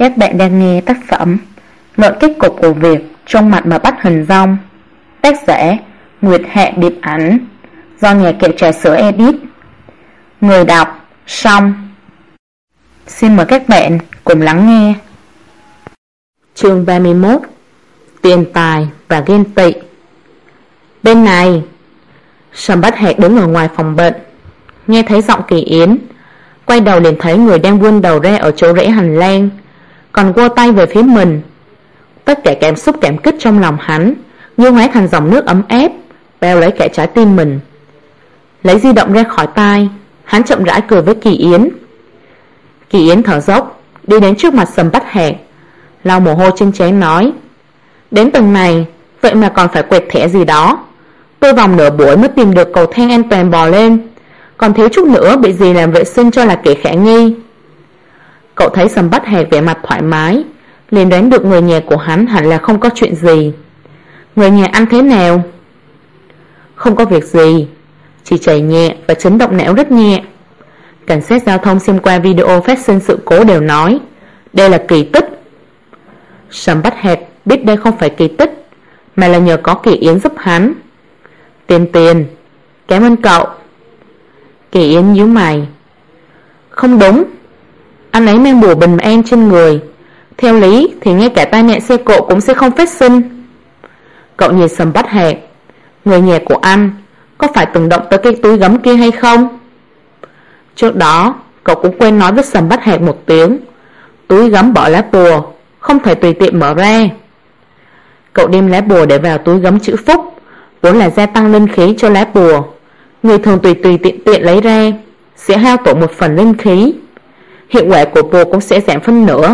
Các bạn đang nghe tác phẩm Luận kết cục của việc trong mặt mà bắt hình dong, tác giả Nguyệt Hạ Điệp Ảnh, do nhà kệ trà sữa edit. Người đọc Song. Xin mời các bạn cùng lắng nghe. Chương 31: Tiền tài và ghen tị. Bên này, Sầm Bách Hạc đứng ở ngoài phòng bệnh, nghe thấy giọng Kỳ Yến, quay đầu liền thấy người đang vươn đầu ra ở chỗ rẽ hành lang, còn quơ tay về phía mình. Tất cả cảm xúc cảm kích trong lòng hắn như hóa thành dòng nước ấm áp bao lấy cả trái tim mình. Lấy di động ra khỏi tai, hắn chậm rãi cười với Kỳ Yến. Kỳ Yến thở dốc đi đến trước mặt Sầm Bách Hạc, lau mồ hôi trên trán nói: Đến tầng này vậy mà còn phải quẹt thẻ gì đó. Tôi vòng nửa buổi mới tìm được cầu thang an toàn bò lên, còn thiếu chút nữa bị gì làm vệ sinh cho là kẻ khả nghi. Cậu thấy Sầm Bách Hạc vẻ mặt thoải mái, liền đoán được người nhà của hắn hẳn là không có chuyện gì. Người nhà ăn thế nào? Không có việc gì, chỉ chảy nhẹ và chấn động não rất nhẹ. Cảnh sát giao thông xem qua video phát sinh sự cố đều nói đây là kỳ tích. Sầm Bách Hạc biết đây không phải kỳ tích, mà là nhờ có Kỳ Yến giúp hắn. Tiền, cảm ơn cậu. Kỳ Yến nhíu mày. Không đúng, anh ấy mang bùa bình an trên người, theo lý thì ngay cả tai nạn xe cộ cũng sẽ không phát sinh. Cậu nhìn Sầm Bách Hạc. Người nhà của anh có phải từng động tới cái túi gấm kia hay không? Trước đó cậu cũng quên nói với Sầm Bách Hạc một tiếng, túi gấm bỏ lá bùa, không thể tùy tiện mở ra. Cậu đem lá bùa để vào túi gấm chữ phúc, vốn là gia tăng linh khí cho lá bùa. Người thường tùy tiện lấy ra sẽ hao tổn một phần linh khí, hiệu quả của bùa cũng sẽ giảm phân nửa.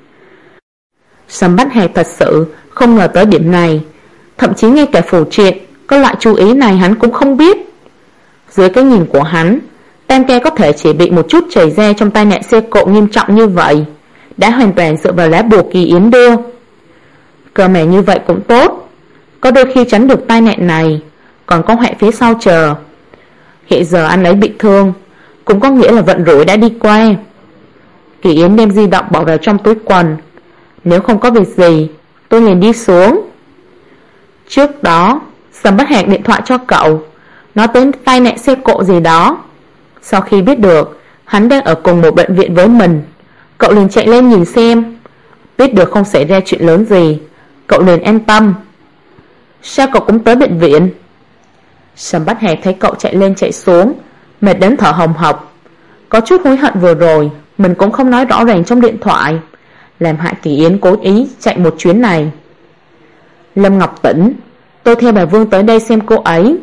Sầm Bách Hạc thật sự không ngờ tới điểm này, thậm chí ngay cả phù triện có loại chú ý này hắn cũng không biết. Dưới cái nhìn của hắn, Tam Ca có thể chỉ bị một chút chảy ra trong tai nạn xe cộ nghiêm trọng như vậy đã hoàn toàn dựa vào lá bùa Kỳ Yến đưa. Cơ mà như vậy cũng tốt, có đôi khi tránh được tai nạn này còn có họa phía sau chờ. Hiện giờ anh ấy bị thương cũng có nghĩa là vận rủi đã đi qua. Kỳ Yến đem di động bỏ vào trong túi quần. Nếu không có việc gì tôi liền đi xuống. Trước đó Sầm Bách Hạc điện thoại cho cậu, nói tới tai nạn xe cộ gì đó. Sau khi biết được hắn đang ở cùng một bệnh viện với mình, cậu liền chạy lên nhìn xem. Biết được không xảy ra chuyện lớn gì, cậu liền an tâm. Sao cậu cũng tới bệnh viện? Sầm Bách Hạc thấy cậu chạy lên chạy xuống, mệt đến thở hồng hộc, có chút hối hận vừa rồi mình cũng không nói rõ ràng trong điện thoại, làm hại Kỳ Yến cố ý chạy một chuyến này. Lâm Ngọc tỉnh, tôi theo bà Vương tới đây xem cô ấy.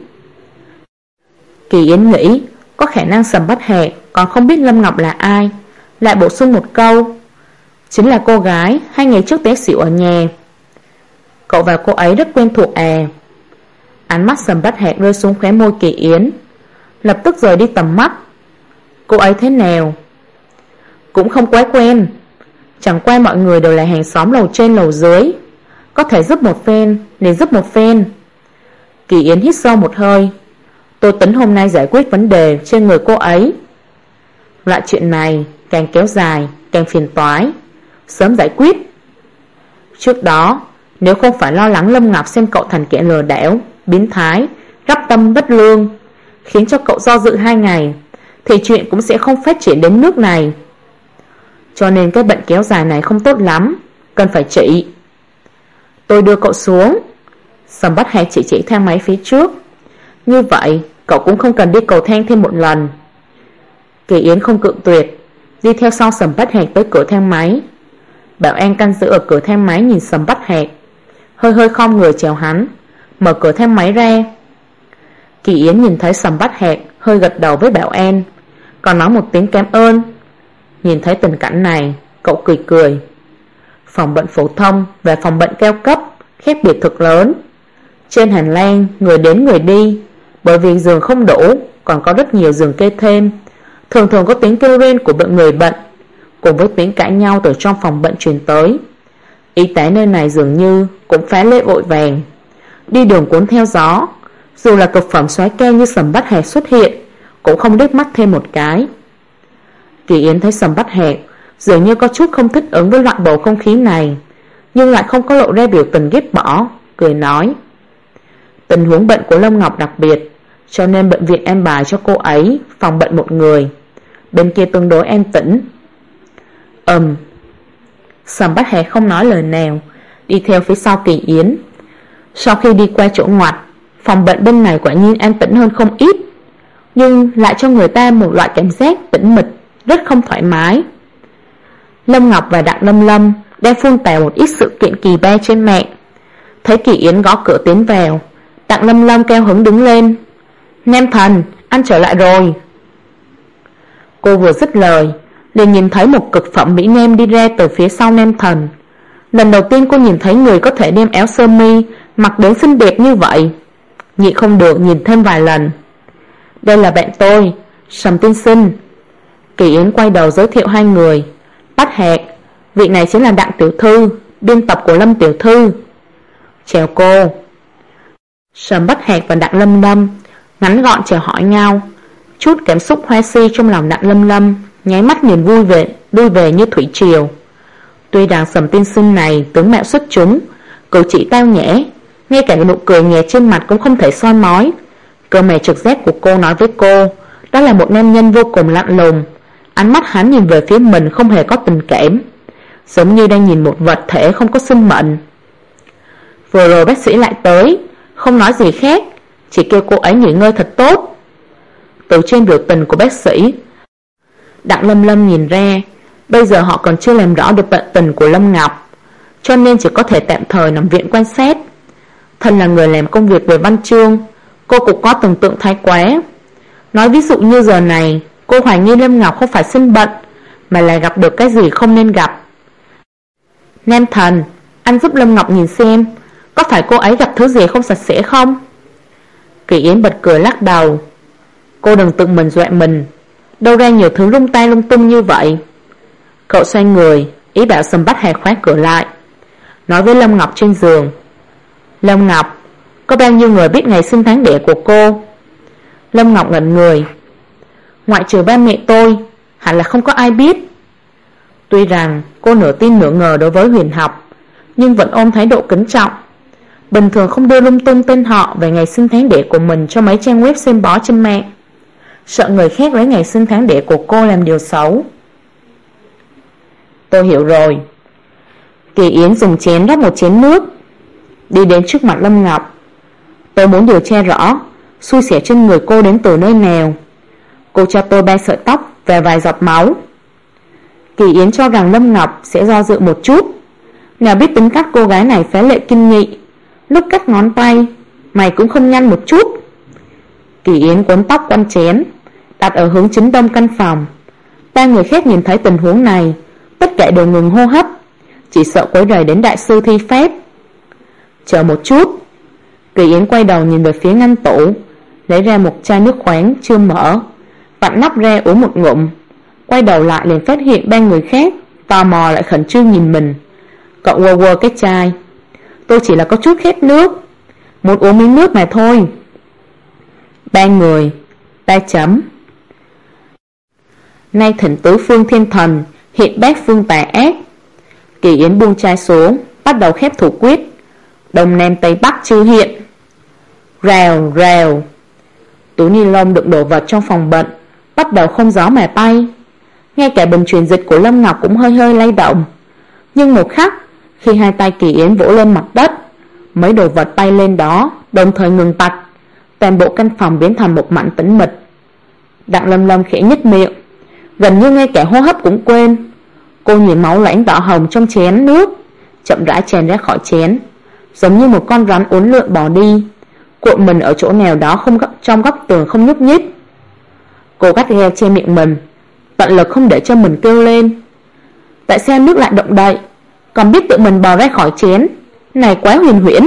Kỳ Yến nghĩ có khả năng Sầm Bách Hạc còn không biết Lâm Ngọc là ai, lại bổ sung một câu, chính là cô gái 2 ngày trước té xỉu ở nhà. Cậu và cô ấy rất quen thuộc à? Ánh mắt Sầm Bách Hạc rơi xuống khóe môi Kỳ Yến, lập tức rời đi tầm mắt. Cô ấy thế nào? Cũng không quá quen, chẳng qua mọi người đều là hàng xóm lầu trên lầu dưới, có thể giúp một phen liền giúp một phen. Kỳ Yến hít sâu một hơi. Tôi tính hôm nay giải quyết vấn đề trên người cô ấy. Loại chuyện này càng kéo dài càng phiền toái, sớm giải quyết. Trước đó nếu không phải lo lắng Lâm Ngọc xem cậu thành kẻ lừa đảo, biến thái, gắp tâm bất lương, khiến cho cậu do dự 2 ngày, thì chuyện cũng sẽ không phát triển đến nước này. Cho nên cái bệnh kéo dài này không tốt lắm, cần phải trị. Tôi đưa cậu xuống. Sầm Bách Hạc chỉ thang máy phía trước. Như vậy cậu cũng không cần đi cầu thang thêm một lần. Kỳ Yến không cự tuyệt, đi theo sau Sầm Bách Hạc tới cửa thang máy. Bảo an canh giữ ở cửa thang máy nhìn Sầm Bách Hạc, hơi khom người chào hắn, mở cửa thang máy ra. Kỳ Yến nhìn thấy Sầm Bách Hạc hơi gật đầu với bảo an, còn nói một tiếng cảm ơn. Nhìn thấy tình cảnh này, cậu cười. Phòng bệnh phổ thông và phòng bệnh cao cấp khác biệt thực lớn. Trên hành lang người đến người đi, bởi vì giường không đủ còn có rất nhiều giường kê thêm. Thường có tiếng kêu rên của người bệnh cùng với tiếng cãi nhau từ trong phòng bệnh truyền tới. Y tế nơi này dường như cũng phá lệ vội vàng, đi đường cuốn theo gió. Dù là cực phẩm soái ca như Sầm Bách Hạc xuất hiện cũng không liếc mắt thêm một cái. Kỳ Yến thấy Sầm Bách Hạc dường như có chút không thích ứng với loại bầu không khí này, nhưng lại không có lộ ra biểu tình ghét bỏ, cười nói: tình huống bệnh của Lâm Ngọc đặc biệt, cho nên bệnh viện an bài cho cô ấy phòng bệnh một người, bên kia tương đối an tĩnh. Sầm Bách Hạc không nói lời nào, đi theo phía sau Kỳ Yến. Sau khi đi qua chỗ ngoặt, phòng bệnh bên này quả nhiên an tĩnh hơn không ít, nhưng lại cho người ta một loại cảm giác tĩnh mịch, rất không thoải mái. Lâm Ngọc và Đặng Lâm Lâm đang phun tào một ít sự kiện kỳ ba trên mạng. Thấy Kỳ Yến gõ cửa tiến vào, Đặng Lâm Lâm cao hứng đứng lên: Nam Thần, anh trở lại rồi. Cô vừa dứt lời, liền nhìn thấy một cực phẩm mỹ nam đi ra từ phía sau Nam Thần. Lần đầu tiên cô nhìn thấy người có thể đem áo sơ mi mặc đến xinh đẹp như vậy, nhịn không được nhìn thêm vài lần. Đây là bạn tôi, Sầm tiên sinh. Kỳ Yến quay đầu giới thiệu hai người. Bách Hạc, vị này chính là Đặng tiểu thư, biên tập của Lâm tiểu thư. Chào cô. Sầm Bách Hạc và Đặng Lâm Lâm ngắn gọn chào hỏi nhau. Chút cảm xúc hoa si trong lòng Đặng Lâm Lâm nháy mắt nhìn lui về như thủy triều. Tuy rằng Sầm tiên sinh này tướng mạo xuất chúng, cử chỉ tao nhã, ngay cả nụ cười nhẹ trên mặt cũng không thể soi mói. Cơ mà trực giác của cô nói với cô, đó là một nam nhân vô cùng lạnh lùng. Ánh mắt hắn nhìn về phía mình không hề có tình cảm, giống như đang nhìn một vật thể không có sinh mệnh. Vừa rồi bác sĩ lại tới, không nói gì khác, chỉ kêu cô ấy nghỉ ngơi thật tốt. Từ trên biểu tình của bác sĩ, Đặng Lâm Lâm nhìn ra, bây giờ họ còn chưa làm rõ được bệnh tình của Lâm Ngọc, cho nên chỉ có thể tạm thời nằm viện quan sát. Thân là người làm công việc về văn chương, cô cũng có tưởng tượng thái quá. Nói ví dụ như giờ này, cô hoài nghi Lâm Ngọc không phải sinh bệnh, mà là gặp được cái gì không nên gặp. Nam Thần, anh giúp Lâm Ngọc nhìn xem, có phải cô ấy gặp thứ gì không sạch sẽ không? Kỳ Yến bật cười lắc đầu. Cô đừng tự mình dọa mình, đâu ra nhiều thứ lung tay lung tung như vậy. Cậu xoay người, ý bảo Sầm Bách Hạc khóa cửa lại, nói với Lâm Ngọc trên giường: Lâm Ngọc, có bao nhiêu người biết ngày sinh tháng đẻ của cô? Lâm Ngọc ngẩn người. Ngoại trừ ba mẹ tôi, hẳn là không có ai biết. Tuy rằng cô nửa tin nửa ngờ đối với huyền học, nhưng vẫn ôm thái độ kính trọng. Bình thường không đưa lung tung tên họ về ngày sinh tháng đẻ của mình cho mấy trang web xem bói trên mạng, sợ người khác lấy ngày sinh tháng đẻ của cô làm điều xấu. Tôi hiểu rồi. Kỳ Yến dùng chén rót một chén nước, đi đến trước mặt Lâm Ngọc. Tôi muốn điều tra rõ xui xẻo trên người cô đến từ nơi nào. Cô cho tôi 3 sợi tóc và vài giọt máu. Kỳ Yến cho rằng Lâm Ngọc sẽ do dự một chút, nào biết tính cách cô gái này phá lệ kinh nghị, lúc cắt ngón tay mày cũng không nhăn một chút. Kỳ Yến cuốn tóc quanh chén, đặt ở hướng chính đông căn phòng. 3 người khác nhìn thấy tình huống này, tất cả đều ngừng hô hấp, chỉ sợ quấy rầy đến đại sư thi phép. Chờ một chút. Kỳ Yến quay đầu nhìn về phía ngăn tủ, lấy ra một chai nước khoáng chưa mở, vặn nắp ra uống một ngụm. Quay đầu lại liền phát hiện 3 người khác tò mò lại khẩn trương nhìn mình. Cậu quơ quơ cái chai. Tôi chỉ là có chút khát nước, muốn uống miếng nước mà thôi. 3 người 3 chấm. Nay thỉnh tứ phương thiên thần, hiện bát phương tà ác. Kỳ Yến buông chai xuống, bắt đầu khép thủ quyết. Đông nam tây bắc chư hiện. Rào rào. Túi ni lông đựng đồ vật trong phòng bệnh bắt đầu không gió mà bay. Ngay cả bình truyền dịch của Lâm Ngọc cũng hơi hơi lay động. Nhưng một khắc, khi hai tay Kỳ Yến vỗ lên mặt đất, mấy đồ vật bay lên đó đồng thời ngừng tạch. Toàn bộ căn phòng biến thành một mảnh tĩnh mịch. Đặng Lâm Lâm khẽ nhếch miệng, gần như ngay cả hô hấp cũng quên. Cô nhìn máu loãng đỏ hồng trong chén nước chậm rãi tràn ra khỏi chén, giống như một con rắn uốn lượn bỏ đi, cuộn mình ở chỗ nào đó trong góc tường không nhúc nhích. Cô gắt gao che miệng mình, tận lực không để cho mình kêu lên. Tại sao nước lại động đậy, còn biết tự mình bò ra khỏi chén, này quá huyền huyễn.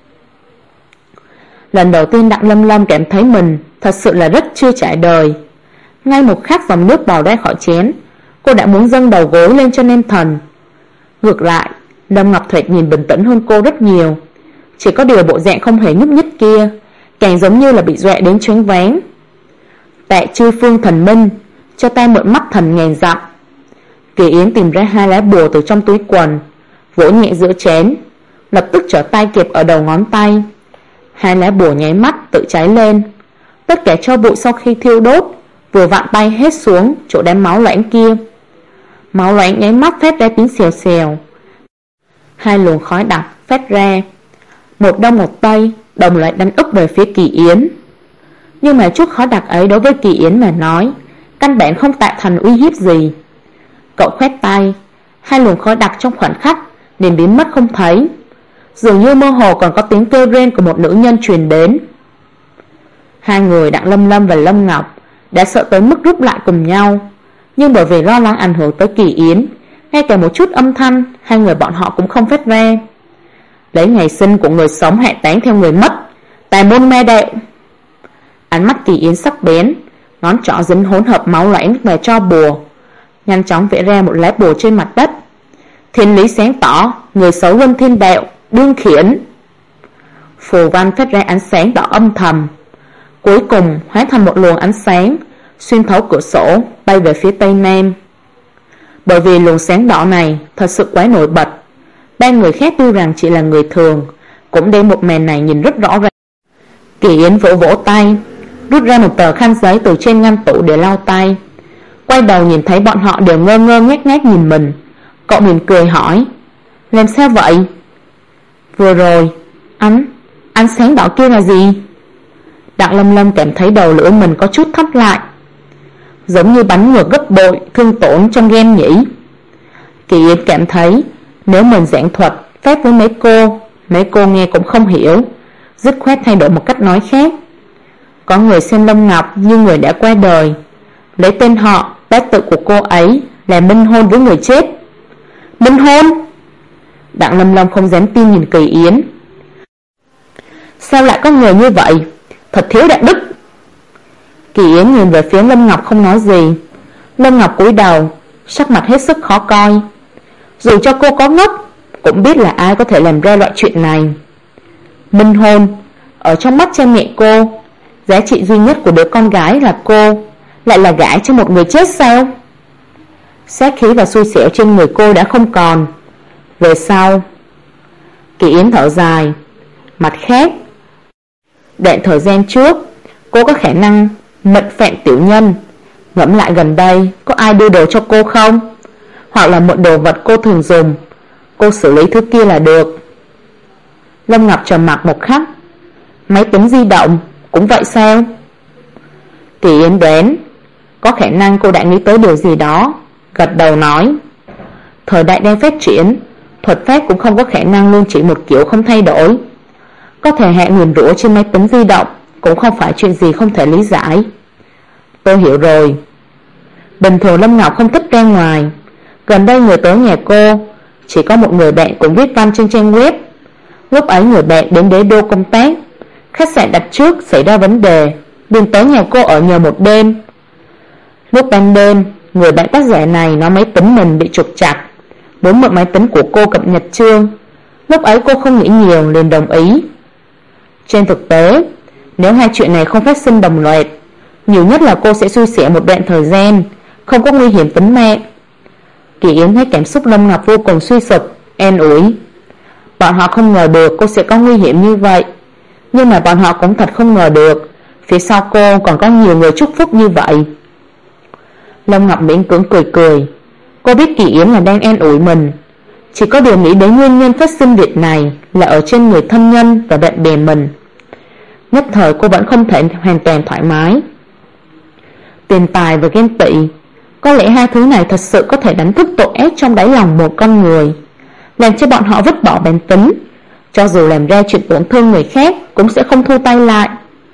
Lần đầu tiên Đặng Lâm Lâm cảm thấy mình thật sự là rất chưa trải đời. Ngay một khắc dòng nước bò ra khỏi chén, cô đã muốn dâng đầu gối lên cho Nam Thần. Ngược lại, Lâm Ngọc Thoạt nhìn bình tĩnh hơn cô rất nhiều, chỉ có điều bộ dạng không hề nhúc nhích kia càng giống như là bị dọa đến choáng váng. Tạ chư phương thần minh, cho ta mượn mắt thần ngàn dặm. Kỳ Yến tìm ra 2 lá bùa từ trong túi quần, vỗ nhẹ giữa chén, lập tức trở tay kẹp ở đầu ngón tay. 2 lá bùa nháy mắt tự cháy lên. Tất cả tro bụi sau khi thiêu đốt vừa vặn bay hết xuống chỗ đám máu loãng kia. Máu loãng nháy mắt phát ra tiếng xèo xèo. 2 luồng khói đặc phát ra, một đông một tây, đồng loạt đánh úp về phía Kỳ Yến. Nhưng mà chút khói đặc ấy đối với Kỳ Yến mà nói, căn bản không tạo thành uy hiếp gì. Cậu khoét tay, 2 luồng khói đặc trong khoảnh khắc liền biến mất không thấy. Dường như mơ hồ còn có tiếng kêu rên của một nữ nhân truyền đến. 2 người Đặng Lâm Lâm và Lâm Ngọc đã sợ tới mức rút lại cùng nhau, nhưng bởi vì lo lắng ảnh hưởng tới Kỳ Yến, ngay cả một chút âm thanh 2 người bọn họ cũng không phát ra. Lấy ngày sinh của người sống hạ táng theo người mất, tà môn ma đạo. Ánh mắt Kỳ Yến sắc bén, ngón trỏ dính hỗn hợp máu loãng và tro bùa, nhanh chóng vẽ ra một lá bùa trên mặt đất. Thiên lý sáng tỏ, người xấu luân thiên đạo, đương khiển. Phù văn phát ra ánh sáng đỏ âm thầm, cuối cùng hóa thành một luồng ánh sáng xuyên thấu cửa sổ bay về phía tây nam. Bởi vì luồng sáng đỏ này thật sự quá nổi bật, 3 người khác tuy rằng chỉ là người thường cũng đem một màn này nhìn rất rõ ràng. Kỳ Yến vỗ vỗ tay, rút ra một tờ khăn giấy từ trên ngăn tủ để lau tay. Quay đầu nhìn thấy bọn họ đều ngơ ngơ ngác ngác nhìn mình, cậu mỉm cười hỏi: làm sao vậy? Vừa rồi ánh sáng đỏ kia là gì? Đặng Lâm Lâm cảm thấy đầu lưỡi mình có chút thắt lại, giống như bắn ngược gấp bội, thương tổn trong game nhỉ. Kỳ Yến cảm thấy nếu mình giảng thuật phép với mấy cô nghe cũng không hiểu, dứt khoát thay đổi một cách nói khác. Có người xem Lâm Ngọc như người đã qua đời, lấy tên họ, bát tự của cô ấy là minh hôn với người chết. Minh hôn? Đặng Lâm Lâm không dám tin nhìn Kỳ Yến. Sao lại có người như vậy? Thật thiếu đạo đức. Kỳ Yến nhìn về phía Lâm Ngọc không nói gì. Lâm Ngọc cúi đầu, sắc mặt hết sức khó coi. Dù cho cô có ngốc cũng biết là ai có thể làm ra loại chuyện này. Minh hôn, ở trong mắt cha mẹ cô, giá trị duy nhất của đứa con gái là cô, lại là gả cho một người chết sao? Sát khí và xui xẻo trên người cô đã không còn. Về sau, Kỳ Yến thở dài. Mặt khác, đoạn thời gian trước cô có khả năng mệnh phạm tiểu nhân. Ngẫm lại gần đây có ai đưa đồ cho cô không? Hoặc là mượn đồ vật cô thường dùng, cô xử lý thứ kia là được. Lâm Ngọc trầm mặc một khắc. Máy tính di động cũng vậy sao? Kỳ Yến đoán có khả năng cô đã nghĩ tới điều gì đó, gật đầu nói: thời đại đang phát triển, thuật pháp cũng không có khả năng luôn chỉ một kiểu không thay đổi. Có thể hạ nguyền rủa trên máy tính di động cũng không phải chuyện gì không thể lý giải. Tôi hiểu rồi. Bình thường Lâm Ngọc không thích ra ngoài, gần đây người tới nhà cô chỉ có một người bạn cũng viết văn trên trang web. Lúc ấy người bạn đến Đế Đô công tác, khách sạn đặt trước xảy ra vấn đề, liền tới nhà cô ở nhờ một đêm. Lúc ban đêm, người bạn tác giả này nói máy tính mình bị trục trặc, muốn mượn máy tính của cô cập nhật chương. Lúc ấy cô không nghĩ nhiều liền đồng ý. Trên thực tế, nếu 2 chuyện này không phát sinh đồng loạt, nhiều nhất là cô sẽ xui xẻo một đoạn thời gian, không có nguy hiểm tính mạng. Kỳ Yến thấy cảm xúc Lâm Ngọc vô cùng suy sụp, an ủi: bọn họ không ngờ được cô sẽ có nguy hiểm như vậy, nhưng mà bọn họ cũng thật không ngờ được phía sau cô còn có nhiều người chúc phúc như vậy. Lâm Ngọc miễn cưỡng cười cười. Cô biết Kỳ Yến là đang an ủi mình, chỉ có điều nghĩ đến nguyên nhân phát sinh việc này là ở trên người thân nhân và bạn bè mình. Nhất thời cô vẫn không thể hoàn toàn thoải mái. Tiền tài và ghen tị, có lẽ 2 thứ này thật sự có thể đánh thức tội ác trong đáy lòng một con người, làm cho bọn họ vứt bỏ bản tính, cho dù làm ra chuyện tổn thương người khác cũng sẽ không thu tay lại.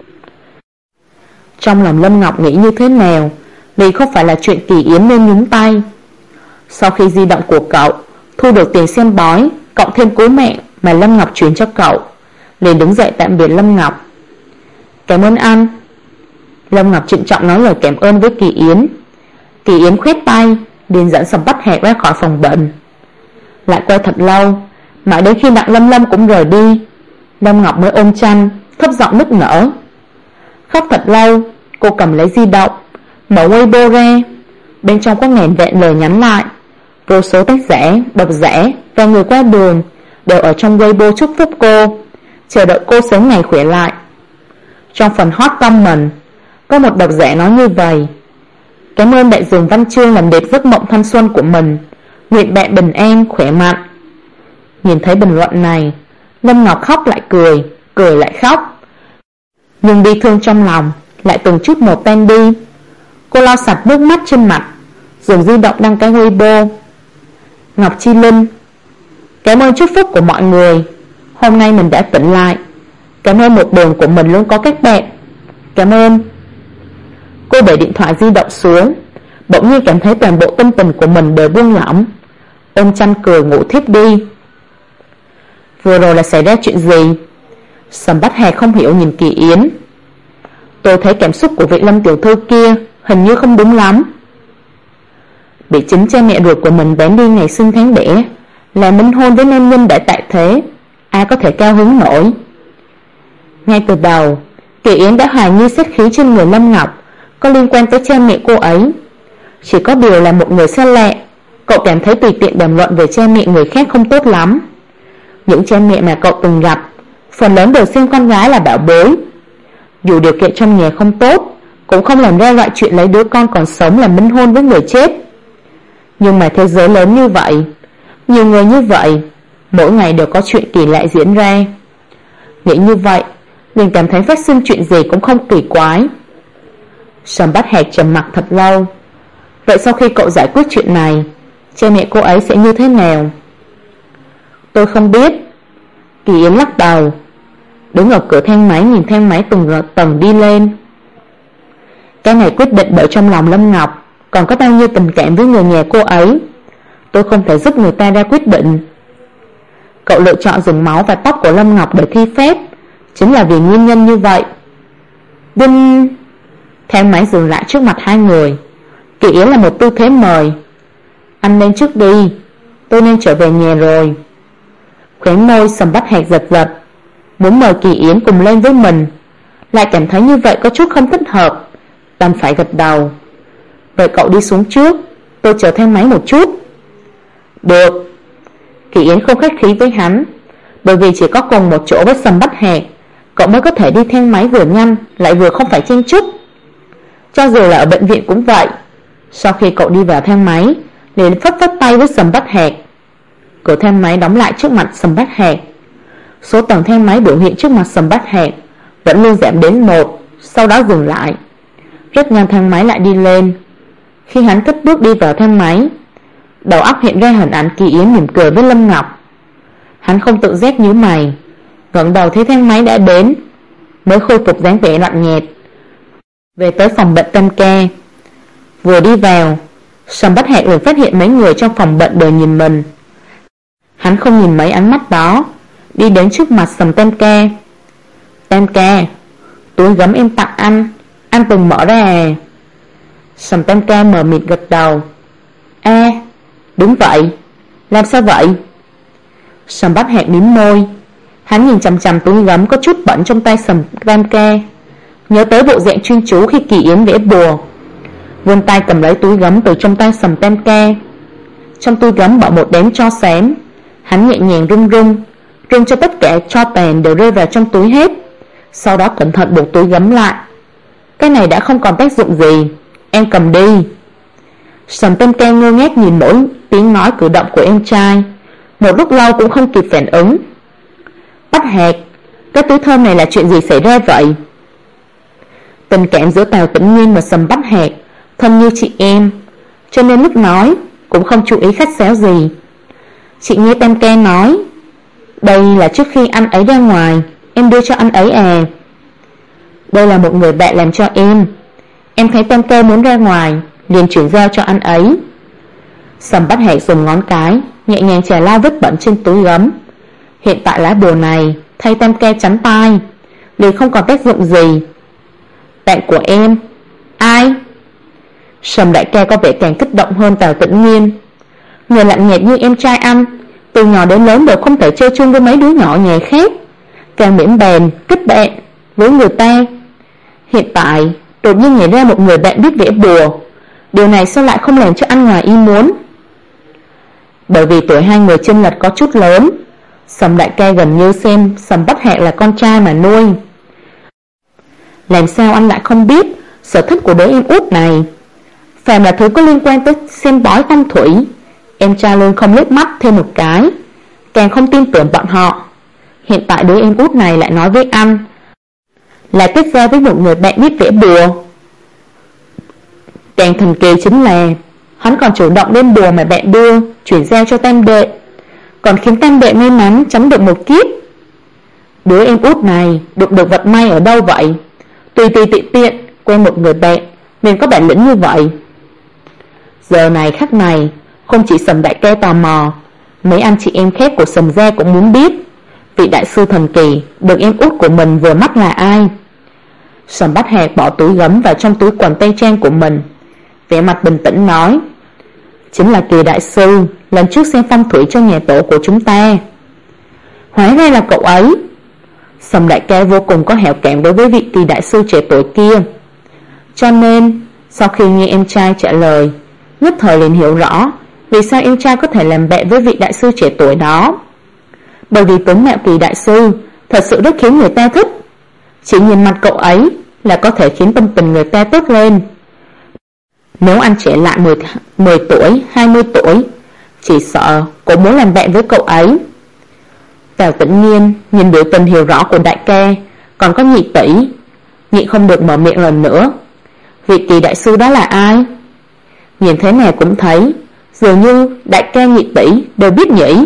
Trong lòng Lâm Ngọc nghĩ như thế nào vì không phải là chuyện Kỳ Yến nên nhúng tay. Sau khi di động của cậu thu được tiền xem bói cộng thêm cứu mạng mà Lâm Ngọc chuyển cho cậu, liền đứng dậy tạm biệt Lâm Ngọc. Cảm ơn anh. Lâm Ngọc trịnh trọng nói lời cảm ơn với Kỳ Yến. Kỳ Yến khoét tay liền dẫn Sầm Bách Hạc ra khỏi phòng bệnh. Lại quay thật lâu, mãi đến khi Đặng Lâm Lâm cũng rời đi, Lâm Ngọc mới ôm chăn thấp giọng nức nở. Khóc thật lâu, cô cầm lấy di động, mở Weibo ra, bên trong có ngàn vạn lời nhắn lại, Vô số tác giả, độc giả và người qua đường đều ở trong Weibo chúc phúc cô, chờ đợi cô sớm ngày khỏe lại. Trong phần hot comment, có một độc giả nói như vậy: cảm ơn bạn dùng văn chương làm đẹp giấc mộng thanh xuân của mình, nguyện bạn bình an, khỏe mạnh. Nhìn thấy bình luận này, Lâm Ngọc khóc lại cười, cười lại khóc, nhưng bi thương trong lòng lại từng chút một tan đi. Cô lau sạch nước mắt trên mặt, dùng di động đăng cái Weibo: Ngọc Chi Linh, cảm ơn chúc phúc của mọi người. Hôm nay mình đã tỉnh lại. Cảm ơn một đường của mình luôn có các bạn. Cảm ơn. Cô để điện thoại di động xuống, bỗng nhiên cảm thấy toàn bộ tâm tình của mình đều buông lỏng, ôm chăn cười ngủ thiếp đi. Vừa rồi là xảy ra chuyện gì? Sầm Bách Hà không hiểu nhìn Kỳ Yến. Tôi thấy cảm xúc của vị Lâm tiểu thư kia hình như không đúng lắm. Bị chính cha mẹ ruột của mình bán đi ngày sinh tháng đẻ, là minh hôn với nam nhân đã tại thế, ai có thể cao hứng nổi. Ngay từ đầu, Kỳ Yến đã hoài nghi sát khí trên người Lâm Ngọc có liên quan tới cha mẹ cô ấy. Chỉ có điều là một người xa lạ, cậu cảm thấy tùy tiện đàm luận về cha mẹ người khác không tốt lắm. Những cha mẹ mà cậu từng gặp, phần lớn đều xem con gái là bảo bối. Dù điều kiện trong nhà không tốt, cũng không làm ra loại chuyện lấy đứa con còn sống làm minh hôn với người chết. Nhưng mà thế giới lớn như vậy, nhiều người như vậy, mỗi ngày đều có chuyện kỳ lạ diễn ra. Nghĩ như vậy, mình cảm thấy phát sinh chuyện gì cũng không kỳ quái. Sầm Bách Hạc trầm mặc thật lâu. Vậy sau khi cậu giải quyết chuyện này, cha mẹ cô ấy sẽ như thế nào? Tôi không biết. Kỳ Yến lắc đầu, đứng ở cửa thang máy nhìn thang máy từng tầng đi lên. Cái này quyết định bởi trong lòng Lâm Ngọc còn có bao nhiêu tình cảm với người nhà cô ấy. Tôi không thể giúp người ta ra quyết định. Cậu lựa chọn dùng máu và tóc của Lâm Ngọc để thi phép chính là vì nguyên nhân như vậy. Đinh! Thang máy dừng lại trước mặt hai người. Kỳ Yến là một tư thế mời. Anh lên trước đi, tôi nên trở về nhà rồi. Khóe môi Sầm Bách Hạc giật giật, muốn mời Kỳ Yến cùng lên với mình, lại cảm thấy như vậy có chút không thích hợp, đành phải gật đầu. Vậy cậu đi xuống trước, tôi chờ thang máy một chút. Được. Kỳ Yến không khách khí với hắn, bởi vì chỉ có cùng một chỗ với Sầm Bách Hạc, cậu mới có thể đi thang máy vừa nhanh lại vừa không phải chen chúc. Cho dù là ở bệnh viện cũng vậy. Sau khi cậu đi vào thang máy, liền phất phất tay với Sầm Bách Hạc. Cửa thang máy đóng lại trước mặt Sầm Bách Hạc. Số tầng thang máy biểu hiện trước mặt Sầm Bách Hạc vẫn luôn giảm đến 1, sau đó dừng lại. Rất nhanh thang máy lại đi lên. Khi hắn cất bước đi vào thang máy, đầu óc hiện ra hình ảnh Kỳ Yến mỉm cười với Lâm Ngọc. Hắn không tự giác nhíu mày, ngẩng đầu thấy thang máy đã đến, mới khôi phục dáng vẻ lạnh nhạt, về tới phòng bệnh Tam Ca. Vừa đi vào, Sầm Bách Hạc liền phát hiện mấy người trong phòng bệnh đều nhìn mình. Hắn không nhìn mấy ánh mắt đó, đi đến trước mặt Sầm Tam Ca. Tam Ca, túi gấm em tặng anh từng mở ra à? Sầm Tam Ca mờ mịt gật đầu. Đúng vậy. Làm sao vậy? Sầm Bách Hạc mím môi. Hắn nhìn chằm chằm túi gấm có chút bẩn trong tay Sầm Tam Ca, nhớ tới bộ dạng chuyên chú khi Kỳ Yến vẽ bùa, vươn tay cầm lấy túi gấm từ trong tay Sầm Tam Ca. Trong túi gấm bỏ một đám tro xém. Hắn nhẹ nhàng rung cho tất cả tro tàn đều rơi vào trong túi hết, sau đó cẩn thận buộc túi gấm lại. Cái này đã không còn tác dụng gì, em cầm đi. Sầm Tam Ca ngơ ngác nhìn mỗi tiếng nói cử động của em trai, một lúc lâu cũng không kịp phản ứng. Bách Hạc, cái túi thơm này là chuyện gì xảy ra vậy? Tình cảm giữa Tào Tĩnh Nguyên và Sầm Bách Hạc thân như chị em, cho nên lúc nói cũng không chú ý khách sáo gì. Chị nghe Tam Ca nói, đây là trước khi anh ấy ra ngoài, em đưa cho anh ấy à? Đây là một người bạn làm cho em thấy Tam Ca muốn ra ngoài, liền chuyển giao cho anh ấy. Sầm Bách Hạc dùng ngón cái nhẹ nhàng chà lau vết bẩn trên túi gấm. Hiện tại lá bùa này thay Tam Ca chắn tai, liền không còn tác dụng gì. Bạn của em? Ai? Sầm đại ca có vẻ càng kích động hơn Tào Tĩnh Nhiên. Người lạnh nhạt như em trai anh, từ nhỏ đến lớn đều không thể chơi chung với mấy đứa nhỏ nhà khác, càng miễn bàn kết bạn với người ta. Hiện tại đột nhiên nhảy ra một người bạn biết vẽ bùa, điều này sao lại không làm cho anh ngoài ý muốn? bởi vì tuổi hai người chênh lệch có chút lớn. Sầm đại ca gần như xem Sầm Bất Hạc là con trai mà nuôi. Làm sao anh lại không biết sở thích của đứa em út này? Phàm là thứ có liên quan tới xem bói phong thủy, em trai luôn không liếc mắt thêm một cái, càng không tin tưởng bọn họ. Hiện tại đứa em út này lại nói với anh là kết giao với một người bạn biết vẽ bùa. Càng thần kỳ chính là hắn còn chủ động đem bùa mà bạn đưa chuyển giao cho tam đệ, còn khiến tam đệ may mắn tránh được một kiếp. Đứa em út này được vật may ở đâu vậy? Tùy tiện quen một người bạn nên có bản lĩnh như vậy. Giờ này khắc này, không chỉ Sầm đại ca tò mò, mấy anh chị em khác của Sầm gia cũng muốn biết vị đại sư thần kỳ được em út của mình vừa mắt là ai. Sầm Bát Hạc bỏ túi gấm vào trong túi quần tây trang của mình, vẻ mặt bình tĩnh nói: chính là Kỳ đại sư lần trước xem phong thủy cho nhà tổ của chúng ta. Hóa ra là cậu ấy. Sầm đại ca vô cùng có hảo cảm đối với vị Kỳ đại sư trẻ tuổi kia, cho nên sau khi nghe em trai trả lời, nhất thời liền hiểu rõ vì sao em trai có thể làm bạn với vị đại sư trẻ tuổi đó. Bởi vì tướng mạo Kỳ đại sư thật sự rất khiến người ta thích, chỉ nhìn mặt cậu ấy là có thể khiến tâm tình người ta tốt lên. Nếu anh trẻ lại 10 tuổi, 20 tuổi, chỉ sợ cũng muốn làm bạn với cậu ấy. Tào Tĩnh Nhiên nhìn biểu tình hiểu rõ của đại ca, còn có nhị tỷ, nhị không được mở miệng lần nữa. Vị Kỳ đại sư đó là ai? Nhìn thế nào cũng thấy dường như đại ca nhị tỷ đều biết nhỉ.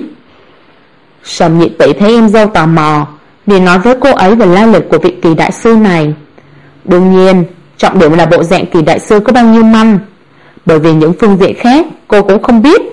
Sầm nhị tỷ thấy em dâu tò mò, liền nói với cô ấy về lai lịch của vị Kỳ đại sư này. Đương nhiên, trọng điểm là bộ dạng Kỳ đại sư có bao nhiêu manh, bởi vì những phương diện khác cô cũng không biết.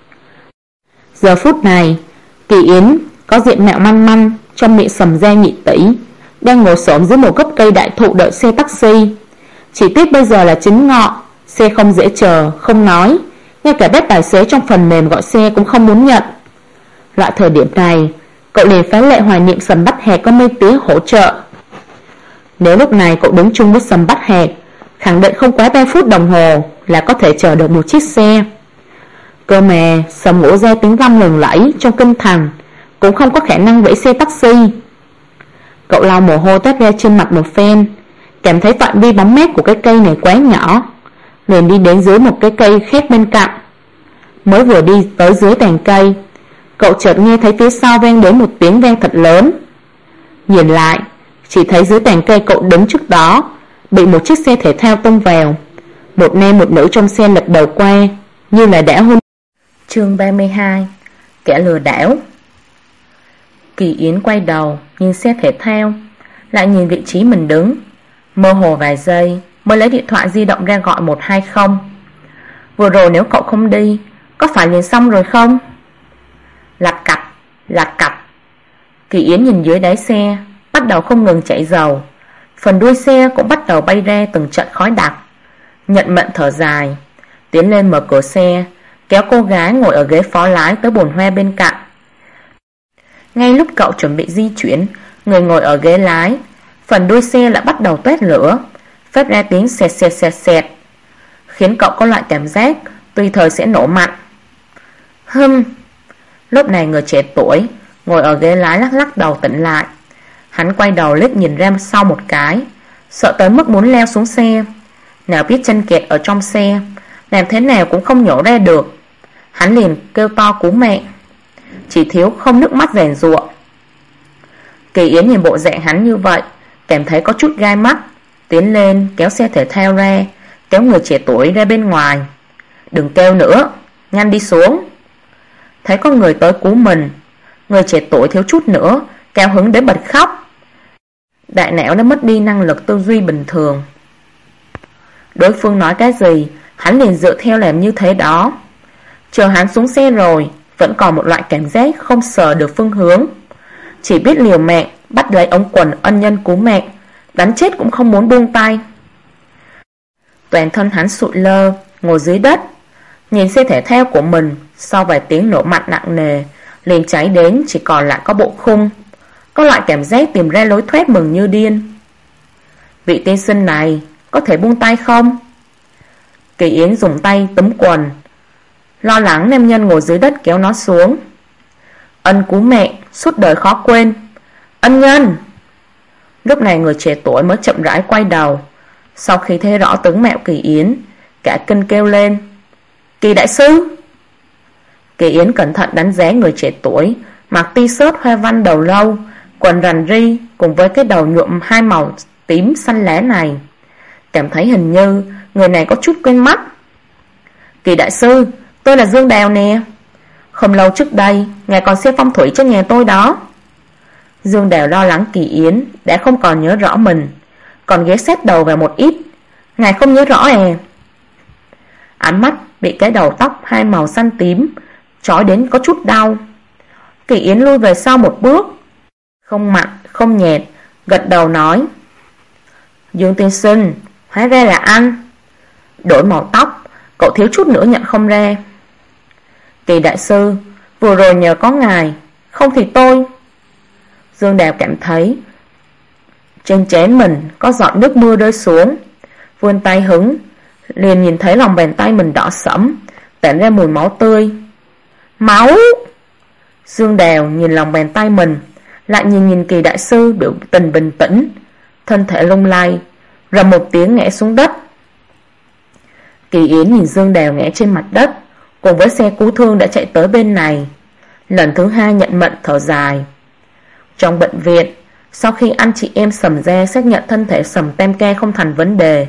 Giờ phút này, Kỳ Yến có diện mạo manh manh trong miệng Sầm gia nhị tỷ, đang ngồi xổm dưới một gốc cây đại thụ đợi xe taxi. Chỉ tiếc bây giờ là chính ngọ, xe không dễ chờ, không nói, ngay cả bếp tài xế trong phần mềm gọi xe cũng không muốn nhận. Loại thời điểm này, cậu liền phá lệ hoài niệm Sầm Bát Hạc có mấy tiếng hỗ trợ. Nếu lúc này cậu đứng chung với Sầm Bát Hạc, khẳng định không quá 3 phút đồng hồ là có thể chờ được một chiếc xe. Cơ mà Sầm Ngũ Gia tiếng răm lừng lẫy trong kinh thành cũng không có khả năng vẫy xe taxi. Cậu lau mồ hôi toát ra trên mặt một phen, cảm thấy phạm vi bóng mát của cái cây này quá nhỏ, liền đi đến dưới một cái cây khác bên cạnh. Mới vừa đi tới dưới tàn cây, cậu chợt nghe thấy phía sau vang đến một tiếng vang thật lớn. Nhìn lại, chỉ thấy dưới tàn cây cậu đứng trước đó bị một chiếc xe thể thao tông vào. Một nam một nữ trong xe lật đầu qua, như là đã hôn. Chương 32: Kẻ lừa đảo. Kỳ Yến quay đầu nhìn xe thể thao, lại nhìn vị trí mình đứng, mơ hồ vài giây mới lấy điện thoại di động ra gọi 120. Vừa rồi nếu cậu không đi, có phải liền xong rồi không? Lạch cạch. Kỳ Yến nhìn dưới đáy xe, bắt đầu không ngừng chảy dầu, phần đuôi xe cũng bắt đầu bay ra từng trận khói đặc. Nhận mệnh thở dài, tiến lên mở cửa xe, kéo cô gái ngồi ở ghế phó lái tới bồn hoa bên cạnh. Ngay lúc cậu chuẩn bị di chuyển, người ngồi ở ghế lái, phần đuôi xe lại bắt đầu toét lửa, phát ra tiếng xẹt, khiến cậu có loại cảm giác tùy thời sẽ nổ mạnh. Lúc này người trẻ tuổi ngồi ở ghế lái lắc đầu tỉnh lại. Hắn quay đầu liếc nhìn ra sau một cái, sợ tới mức muốn leo xuống xe. Nào biết chân kẹt ở trong xe, làm thế nào cũng không nhổ ra được. Hắn liền kêu to cứu mẹ, chỉ thiếu không nước mắt giàn giụa. Kỳ Yến nhìn bộ dạng hắn như vậy, cảm thấy có chút gai mắt, tiến lên kéo xe thể thao ra, kéo người trẻ tuổi ra bên ngoài. Đừng kêu nữa, nhanh đi xuống. Thấy có người tới cứu mình, người trẻ tuổi thiếu chút nữa cao hứng đến bật khóc. Đại não đã mất đi năng lực tư duy bình thường. Đối phương nói cái gì, hắn liền dựa theo làm như thế đó. Chờ hắn xuống xe rồi, vẫn còn một loại cảm giác không sờ được phương hướng, chỉ biết liều mạng bắt lấy ống quần ân nhân cứu mạng, đánh chết cũng không muốn buông tay. Toàn thân hắn sụi lơ, ngồi dưới đất, nhìn xe thể thao của mình sau vài tiếng nổ mạnh nặng nề liền cháy đến chỉ còn lại có bộ khung. Có loại cảm giác tìm ra lối thoát mừng như điên. Vị tiên sinh này có thể buông tay không? Kỳ Yến dùng tay túm quần, lo lắng nam nhân ngồi dưới đất kéo nó xuống. Ân cứu mẹ, suốt đời khó quên. Ân nhân! Lúc này người trẻ tuổi mới chậm rãi quay đầu. Sau khi thấy rõ tướng mạo Kỳ Yến, cả kinh kêu lên: Kỳ đại sư! Kỳ Yến cẩn thận đánh giá người trẻ tuổi, mặc t-shirt hoa văn đầu lâu, quần rằn ri cùng với cái đầu nhuộm hai màu tím xanh lá này. Cảm thấy hình như người này có chút quen mắt. Kỳ đại sư, tôi là Dương Đào nè. Không lâu trước đây, ngài còn xem phong thủy cho nhà tôi đó. Dương Đào lo lắng Kỳ Yến đã không còn nhớ rõ mình, còn ghé sát đầu vào một ít. Ngài không nhớ rõ à? Ánh mắt bị cái đầu tóc hai màu xanh tím trói đến có chút đau. Kỳ Yến lui về sau một bước, không mặn không nhạt, gật đầu nói: Dương tiên sinh, hóa ra là anh. Đổi màu tóc, cậu thiếu chút nữa nhận không ra. Kỳ đại sư, vừa rồi nhờ có ngài, không thì tôi. Dương Đào cảm thấy trên trán mình có giọt nước mưa rơi xuống, vươn tay hứng, liền nhìn thấy lòng bàn tay mình đỏ sẫm, tản ra mùi máu tươi. Máu! Dương Đào nhìn lòng bàn tay mình, lại nhìn Kỳ đại sư biểu tình bình tĩnh, thân thể lung lay, rầm một tiếng ngã xuống đất. Kỳ Yến nhìn Dương Đào ngã trên mặt đất, cùng với xe cứu thương đã chạy tới bên này, lần thứ hai nhận mệnh thở dài. Trong bệnh viện, sau khi anh chị em Sầm ra xác nhận thân thể Sầm Tam Ca không thành vấn đề,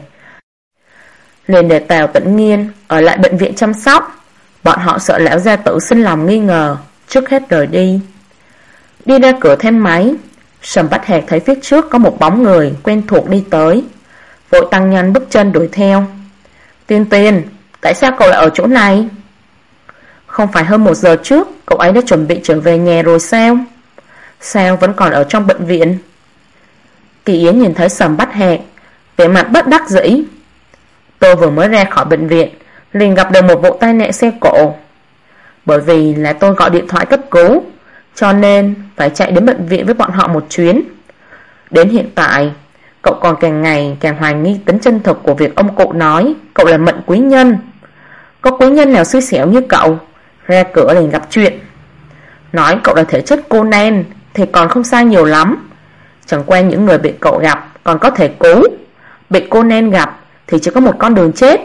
liền để Tào Tĩnh Nghiên ở lại bệnh viện chăm sóc. Bọn họ sợ lão gia tử sinh lòng nghi ngờ, trước hết rời đi. Đi ra cửa thang máy, Sầm Bách Hạc thấy phía trước có một bóng người quen thuộc đi tới, vội tăng nhanh bước chân đuổi theo. Tiên Tiên, tại sao cậu lại ở chỗ này? Không phải hơn 1 giờ trước cậu ấy đã chuẩn bị trở về nhà rồi sao? Sao vẫn còn ở trong bệnh viện? Kỳ Yến nhìn thấy Sầm Bách Hạc, vẻ mặt bất đắc dĩ. Tôi vừa mới ra khỏi bệnh viện, liền gặp được một vụ tai nạn xe cộ. Bởi vì là tôi gọi điện thoại cấp cứu, cho nên phải chạy đến bệnh viện với bọn họ một chuyến. Đến hiện tại, cậu còn càng ngày càng hoài nghi tính chân thực của việc ông cụ nói cậu là mệnh quý nhân. Có quý nhân nào xui xẻo như cậu, ra cửa liền gặp chuyện. Nói cậu là thể chất Conan thì còn không sai nhiều lắm. Chẳng qua những người bị cậu gặp còn có thể cứu, bị Conan gặp thì chỉ có một con đường chết.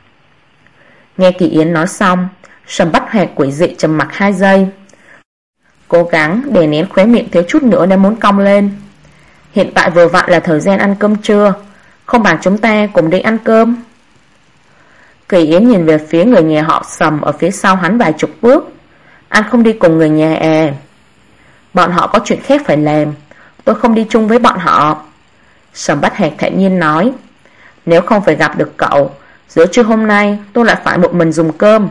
Nghe Kỳ Yến nói xong, Sầm Bách Hạc quỷ dị trầm mặc 2 giây, cố gắng đè nén khóe miệng thiếu chút nữa đã muốn cong lên. Hiện tại vừa vặn là thời gian ăn cơm trưa, không bằng chúng ta cùng đi ăn cơm. Kỳ Yến nhìn về phía người nhà họ Sầm ở phía sau hắn vài chục bước. Anh không đi cùng người nhà à? Bọn họ có chuyện khác phải làm, tôi không đi chung với bọn họ. Sầm Bách Hạc thản nhiên nói: Nếu không phải gặp được cậu, giữa trưa hôm nay tôi lại phải một mình dùng cơm.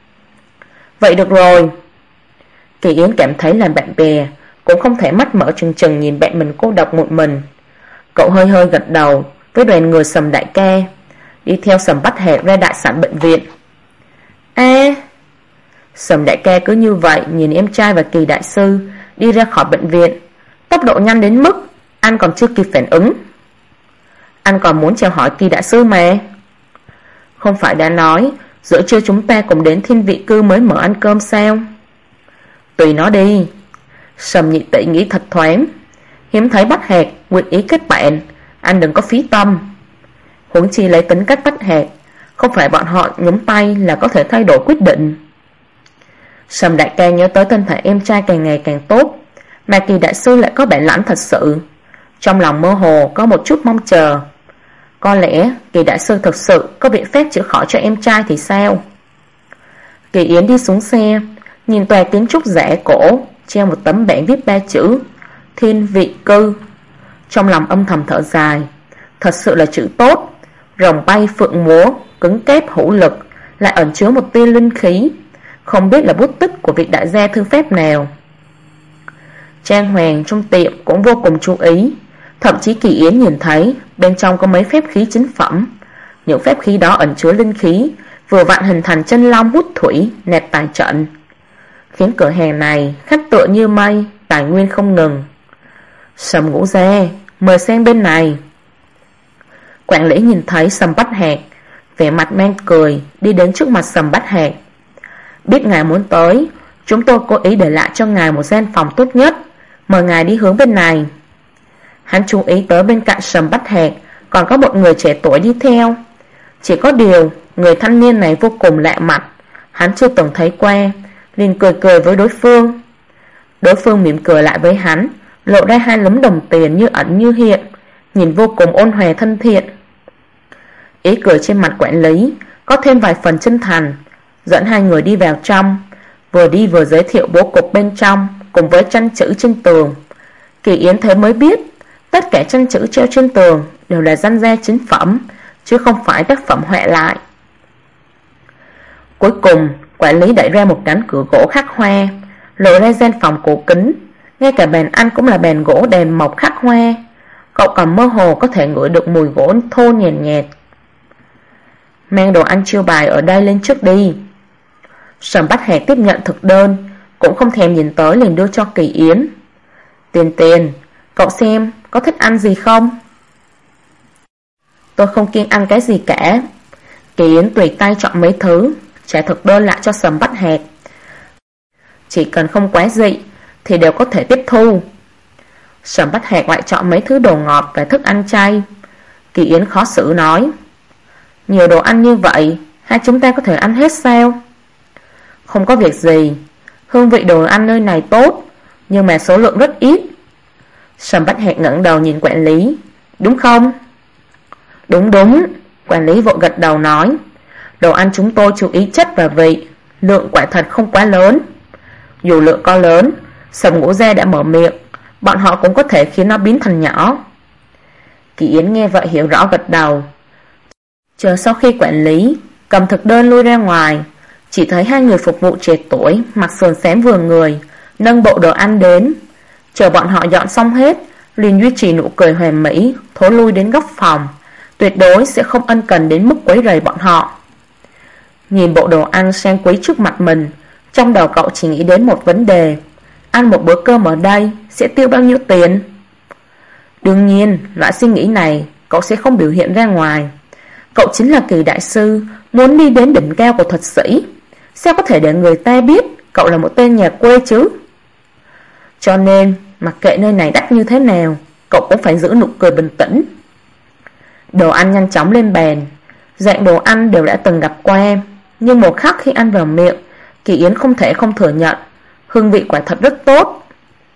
Vậy được rồi. Kỳ Yến cảm thấy là bạn bè cũng không thể mắt mở trừng trừng nhìn bạn mình cô độc một mình. Cậu hơi hơi gật đầu với đoàn người Sầm đại ca, đi theo Sầm Bách Hạc ra đại sảnh bệnh viện. Sầm đại ca cứ như vậy nhìn em trai và Kỳ đại sư đi ra khỏi bệnh viện, tốc độ nhanh đến mức anh còn chưa kịp phản ứng. Anh còn muốn chào hỏi Kỳ đại sư mà. Không phải đã nói giữa trưa chúng ta cùng đến Thiên Vị Cư mới mở ăn cơm sao? Tùy nó đi. Sầm nhị tỷ nghĩ thật thoáng, hiếm thấy Bách Hạc nguyện ý kết bạn, anh đừng có phí tâm. Huống chi lấy tính cách Bách Hạc, không phải bọn họ nhúng tay là có thể thay đổi quyết định. Sầm đại ca nhớ tới thân thể em trai càng ngày càng tốt, mà Kỳ đại sư lại có bản lãnh thật sự, trong lòng mơ hồ có một chút mong chờ. Có lẽ Kỳ đại sư thực sự có biện pháp chữa khỏi cho em trai thì sao? Kỳ Yến đi xuống xe, nhìn tòa kiến trúc rẻ cổ treo một tấm bảng viết 3 chữ Thiên Vị Cư, trong lòng âm thầm thở dài. Thật sự là chữ tốt, rồng bay phượng múa, cứng cáp hữu lực, lại ẩn chứa một tia linh khí, không biết là bút tích của vị đại gia thư pháp nào. Trang hoàng trong tiệm cũng vô cùng chú ý, thậm chí Kỳ Yến nhìn thấy bên trong có mấy phép khí chính phẩm. Những phép khí đó ẩn chứa linh khí, vừa vặn hình thành chân long hút thủy, nạp tài trận, khiến cửa hàng này khách tựa như mây, tài nguyên không ngừng. Sầm Ngũ gia, mời sang bên này. Quản lý nhìn thấy Sầm Bách Hạc, vẻ mặt mang cười, đi đến trước mặt Sầm Bách Hạc. Biết ngài muốn tới, chúng tôi cố ý để lại cho ngài một gian phòng tốt nhất. Mời ngài đi hướng bên này. Hắn chú ý tới bên cạnh Sầm Bách Hạc còn có một người trẻ tuổi đi theo. Chỉ có điều người thanh niên này vô cùng lạ mặt, hắn chưa từng thấy qua, liền cười cười với đối phương. Đối phương mỉm cười lại với hắn, lộ ra hai lúm đồng tiền như ẩn như hiện, nhìn vô cùng ôn hòa thân thiện. Ý cười trên mặt quản lý có thêm vài phần chân thành, dẫn hai người đi vào trong, vừa đi vừa giới thiệu bố cục bên trong cùng với tranh chữ trên tường. Kỳ Yến thế mới biết tất cả tranh chữ treo trên tường đều là danh gia chính phẩm, chứ không phải tác phẩm họa lại. Cuối cùng quản lý đẩy ra một cánh cửa gỗ khắc hoa, lộ ra gian phòng cổ kính. Ngay cả bàn ăn cũng là bàn gỗ đèn mộc khắc hoa. Cậu còn mơ hồ có thể ngửi được mùi gỗ thô nhàn nhạt. Mang đồ ăn chiêu bài ở đây lên trước đi. Sầm Bách Hạc tiếp nhận thực đơn, cũng không thèm nhìn tới liền đưa cho Kỳ Yến. Tiền, cậu xem có thích ăn gì không? Tôi không kiêng ăn cái gì cả. Kỳ Yến tùy tay chọn mấy thứ, trả thực đơn lại cho Sầm Bách Hạc. Chỉ cần không quá dị thì đều có thể tiếp thu. Sầm Bách Hạc lại chọn mấy thứ đồ ngọt và thức ăn chay. Kỳ Yến khó xử nói, nhiều đồ ăn như vậy, hai chúng ta có thể ăn hết sao? Không có việc gì, hương vị đồ ăn nơi này tốt, nhưng mà số lượng rất ít. Sầm Bách Hạc ngẩng đầu nhìn quản lý, đúng không? Đúng, quản lý vội gật đầu nói, đồ ăn chúng tôi chú ý chất và vị, lượng quả thật không quá lớn. Dù lượng có lớn, Sầm Ngũ Gia đã mở miệng, bọn họ cũng có thể khiến nó biến thành nhỏ. Kỳ Yến nghe vậy hiểu rõ gật đầu. Chờ sau khi quản lý cầm thực đơn lui ra ngoài, chỉ thấy hai người phục vụ trẻ tuổi mặc sườn xám vừa người nâng bộ đồ ăn đến. Chờ bọn họ dọn xong hết, liền duy trì nụ cười hoàn mỹ, thối lui đến góc phòng, tuyệt đối sẽ không ân cần đến mức quấy rầy bọn họ. Nhìn bộ đồ ăn sang quý trước mặt mình, trong đầu cậu chỉ nghĩ đến một vấn đề: ăn một bữa cơm ở đây sẽ tiêu bao nhiêu tiền? Đương nhiên, loại suy nghĩ này cậu sẽ không biểu hiện ra ngoài. Cậu chính là Kỳ đại sư, muốn đi đến đỉnh cao của thuật sĩ, sao có thể để người ta biết cậu là một tên nhà quê chứ? Cho nên, mặc kệ nơi này đắt như thế nào, cậu cũng phải giữ nụ cười bình tĩnh. Đồ ăn nhanh chóng lên bàn. Dạng đồ ăn đều đã từng gặp qua, nhưng một khắc khi ăn vào miệng, Kỳ Yến không thể không thừa nhận, hương vị quả thật rất tốt.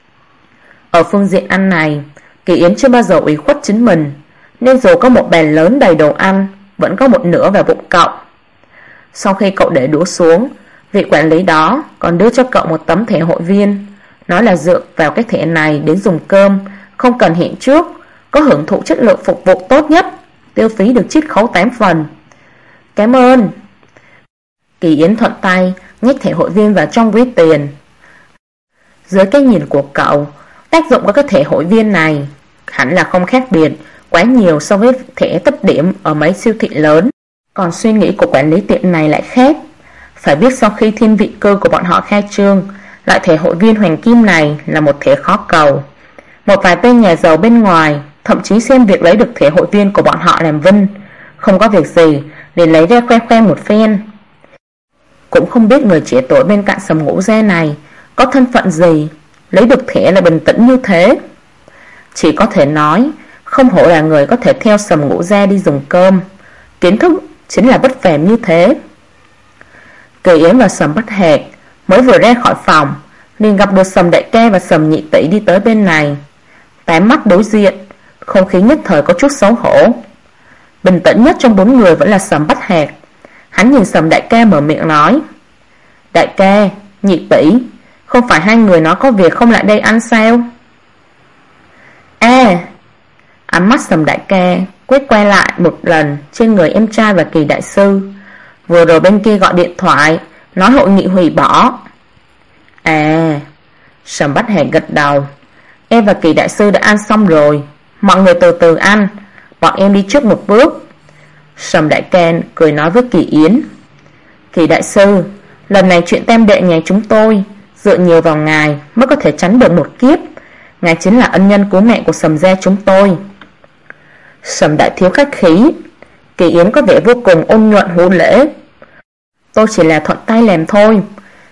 Ở phương diện ăn này, Kỳ Yến chưa bao giờ ủy khuất chính mình, nên dù có một bàn lớn đầy đồ ăn, vẫn có một nửa vào bụng cậu. Sau khi cậu để đũa xuống, vị quản lý đó còn đưa cho cậu một tấm thẻ hội viên, nói là dựa vào cái thẻ này đến dùng cơm, không cần hẹn trước, có hưởng thụ chất lượng phục vụ tốt nhất, tiêu phí được chiết khấu 8 phần. Cảm ơn. Kỳ Yến thuận tay nhét thẻ hội viên vào trong ví tiền. Dưới cái nhìn của cậu, tác dụng của cái thẻ hội viên này hẳn là không khác biệt quá nhiều so với thẻ tích điểm ở mấy siêu thị lớn. Còn suy nghĩ của quản lý tiệm này lại khác. Phải biết sau khi thiên vị cơ của bọn họ khai trương, loại thẻ hội viên hoàng kim này là một thẻ khó cầu. Một vài tên nhà giàu bên ngoài thậm chí xem việc lấy được thẻ hội viên của bọn họ làm vinh, không có việc gì liền lấy ra khoe khoe một phen. Cũng không biết người trẻ tuổi bên cạnh Sầm Ngũ Gia này có thân phận gì, lấy được thẻ là bình tĩnh như thế. Chỉ có thể nói, không hổ là người có thể theo Sầm Ngũ Gia đi dùng cơm, kiến thức chính là bất phàm như thế. Kỳ Yến và Sầm Bách Hạc mới vừa ra khỏi phòng, liền gặp được Sầm Đại Ca và Sầm Nhị Tỷ đi tới bên này. Tám mắt đối diện, không khí nhất thời có chút xấu hổ. Bình tĩnh nhất trong bốn người vẫn là Sầm Bách Hạc. Hắn nhìn Sầm Đại Ca mở miệng nói, Đại ca, Nhị Tỷ, không phải hai người nó có việc không lại đây ăn sao? Ánh mắt Sầm Đại Ca quét qua lại một lần trên người em trai và Kỳ đại sư. Vừa rồi bên kia gọi điện thoại nói hội nghị hủy bỏ. Sầm Bách Hạc gật đầu. Em và Kỳ đại sư đã ăn xong rồi, mọi người từ từ ăn, bọn em đi trước một bước. Sầm Đại Ca cười nói với Kỳ Yến, Kỳ đại sư, lần này chuyện tam đệ nhà chúng tôi dựa nhiều vào ngài mới có thể tránh được một kiếp. Ngài chính là ân nhân cứu mẹ của Sầm gia chúng tôi. Sầm đại thiếu khách khí. Kỳ Yến có vẻ vô cùng ôn nhuận hữu lễ. Tôi chỉ là thuận tay làm thôi,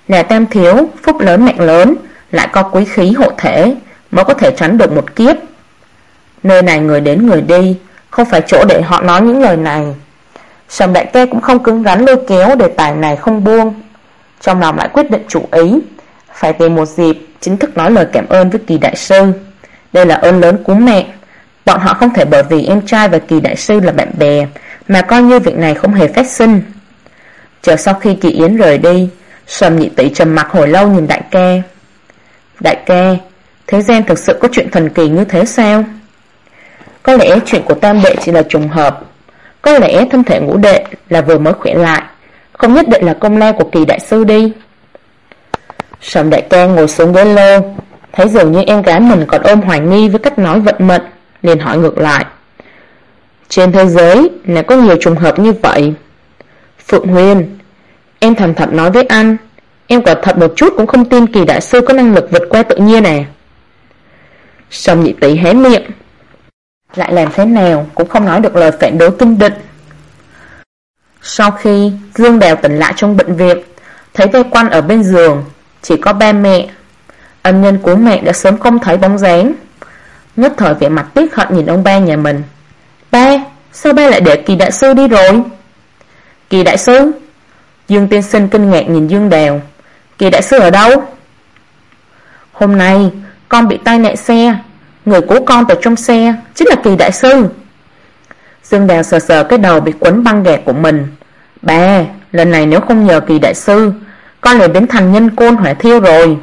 Nhà Tam thiếu, phúc lớn mạnh lớn, lại có quý khí hộ thể, mới có thể tránh được một kiếp. Nơi này người đến người đi, không phải chỗ để họ nói những lời này. Sầm Đại Kê cũng không cứng rắn lôi kéo đề tài này không buông. Trong lòng lại quyết định chủ ý, phải tìm một dịp chính thức nói lời cảm ơn với Kỳ đại sư. Đây là ơn lớn của mẹ. Bọn họ không thể bởi vì em trai và Kỳ đại sư là bạn bè mà coi như việc này không hề phát sinh. Chờ sau khi Kỳ Yến rời đi, Sầm Nhị Tỷ trầm mặc hồi lâu nhìn Đại Ca. Đại ca, thế gian thực sự có chuyện thần kỳ như thế sao? Có lẽ chuyện của Tam đệ chỉ là trùng hợp. Có lẽ thân thể Ngũ đệ là vừa mới khỏe lại, không nhất định là công lao của Kỳ đại sư đi. Sầm Đại ca ngồi xuống ghế lô, thấy dường như em gái mình còn ôm hoài nghi với cách nói vận mệnh, liền hỏi ngược lại. Trên thế giới là có nhiều trùng hợp như vậy. Phượng Huyên, em thành thật nói với anh, em quả thật một chút cũng không tin Kỳ đại sư có năng lực vượt qua tự nhiên này. Sầm Nhị Tỷ hé miệng, lại làm thế nào cũng không nói được lời phản đối kinh địch. Sau khi Dương Đào tỉnh lại trong bệnh viện, thấy vây quanh ở bên giường chỉ có ba mẹ. Ân nhân của mẹ đã sớm không thấy bóng dáng, nhất thời vẻ mặt tiếc hận nhìn ông ba nhà mình. Ba, sao ba lại để Kỳ đại sư đi rồi? Kỳ đại sư? Dương tiên sinh kinh ngạc nhìn Dương Đào. Kỳ đại sư ở đâu? Hôm nay con bị tai nạn xe, người cứu con từ trong xe chính là Kỳ đại sư. Dương Đào sờ sờ cái đầu bị quấn băng gạc của mình. Ba, lần này nếu không nhờ Kỳ đại sư, con liền biến thành nhân côn hỏa thiêu rồi.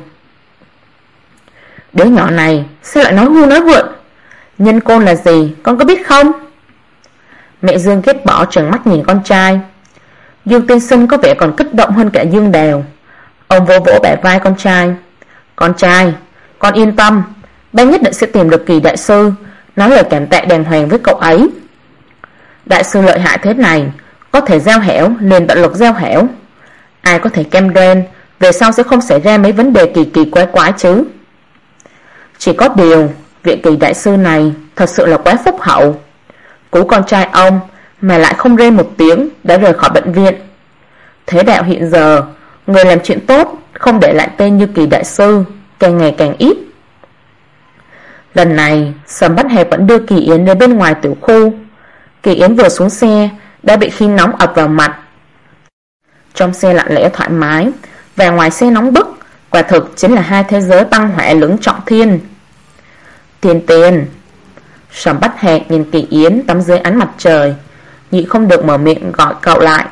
Đứa nhỏ này sao lại nói hưu nói vượn? Nhân côn là gì con có biết không? Mẹ Dương ghét bỏ trừng mắt nhìn con trai. Dương tiên sinh có vẻ còn kích động hơn cả Dương Đào. Ông vỗ vỗ bả vai con trai. Con trai, con yên tâm, ba nhất định sẽ tìm được Kỳ đại sư, nói lời cảm tạ đàng hoàng với cậu ấy. Đại sư lợi hại thế này, có thể giao hảo liền tận lực giao hảo. Ai có thể cam đoan về sau sẽ không xảy ra mấy vấn đề kỳ kỳ quái quái chứ. Chỉ có điều vị Kỳ đại sư này thật sự là quá phúc hậu. Cứu con trai ông mà lại không rên một tiếng đã rời khỏi bệnh viện. Thế đạo hiện giờ, người làm chuyện tốt không để lại tên như Kỳ đại sư càng ngày càng ít. Lần này Sầm Bát Hạc vẫn đưa Kỳ Yến đến bên ngoài tiểu khu. Kỳ Yến vừa xuống xe đã bị khí nóng ập vào mặt. Trong xe lặng lẽ thoải mái và ngoài xe nóng bức, quả thực chính là hai thế giới băng hỏa lưỡng trọng thiên. Tiền tiền. Sầm Bát Hạc nhìn Kỳ Yến tắm dưới ánh mặt trời, nhịn không được mở miệng gọi cậu lại.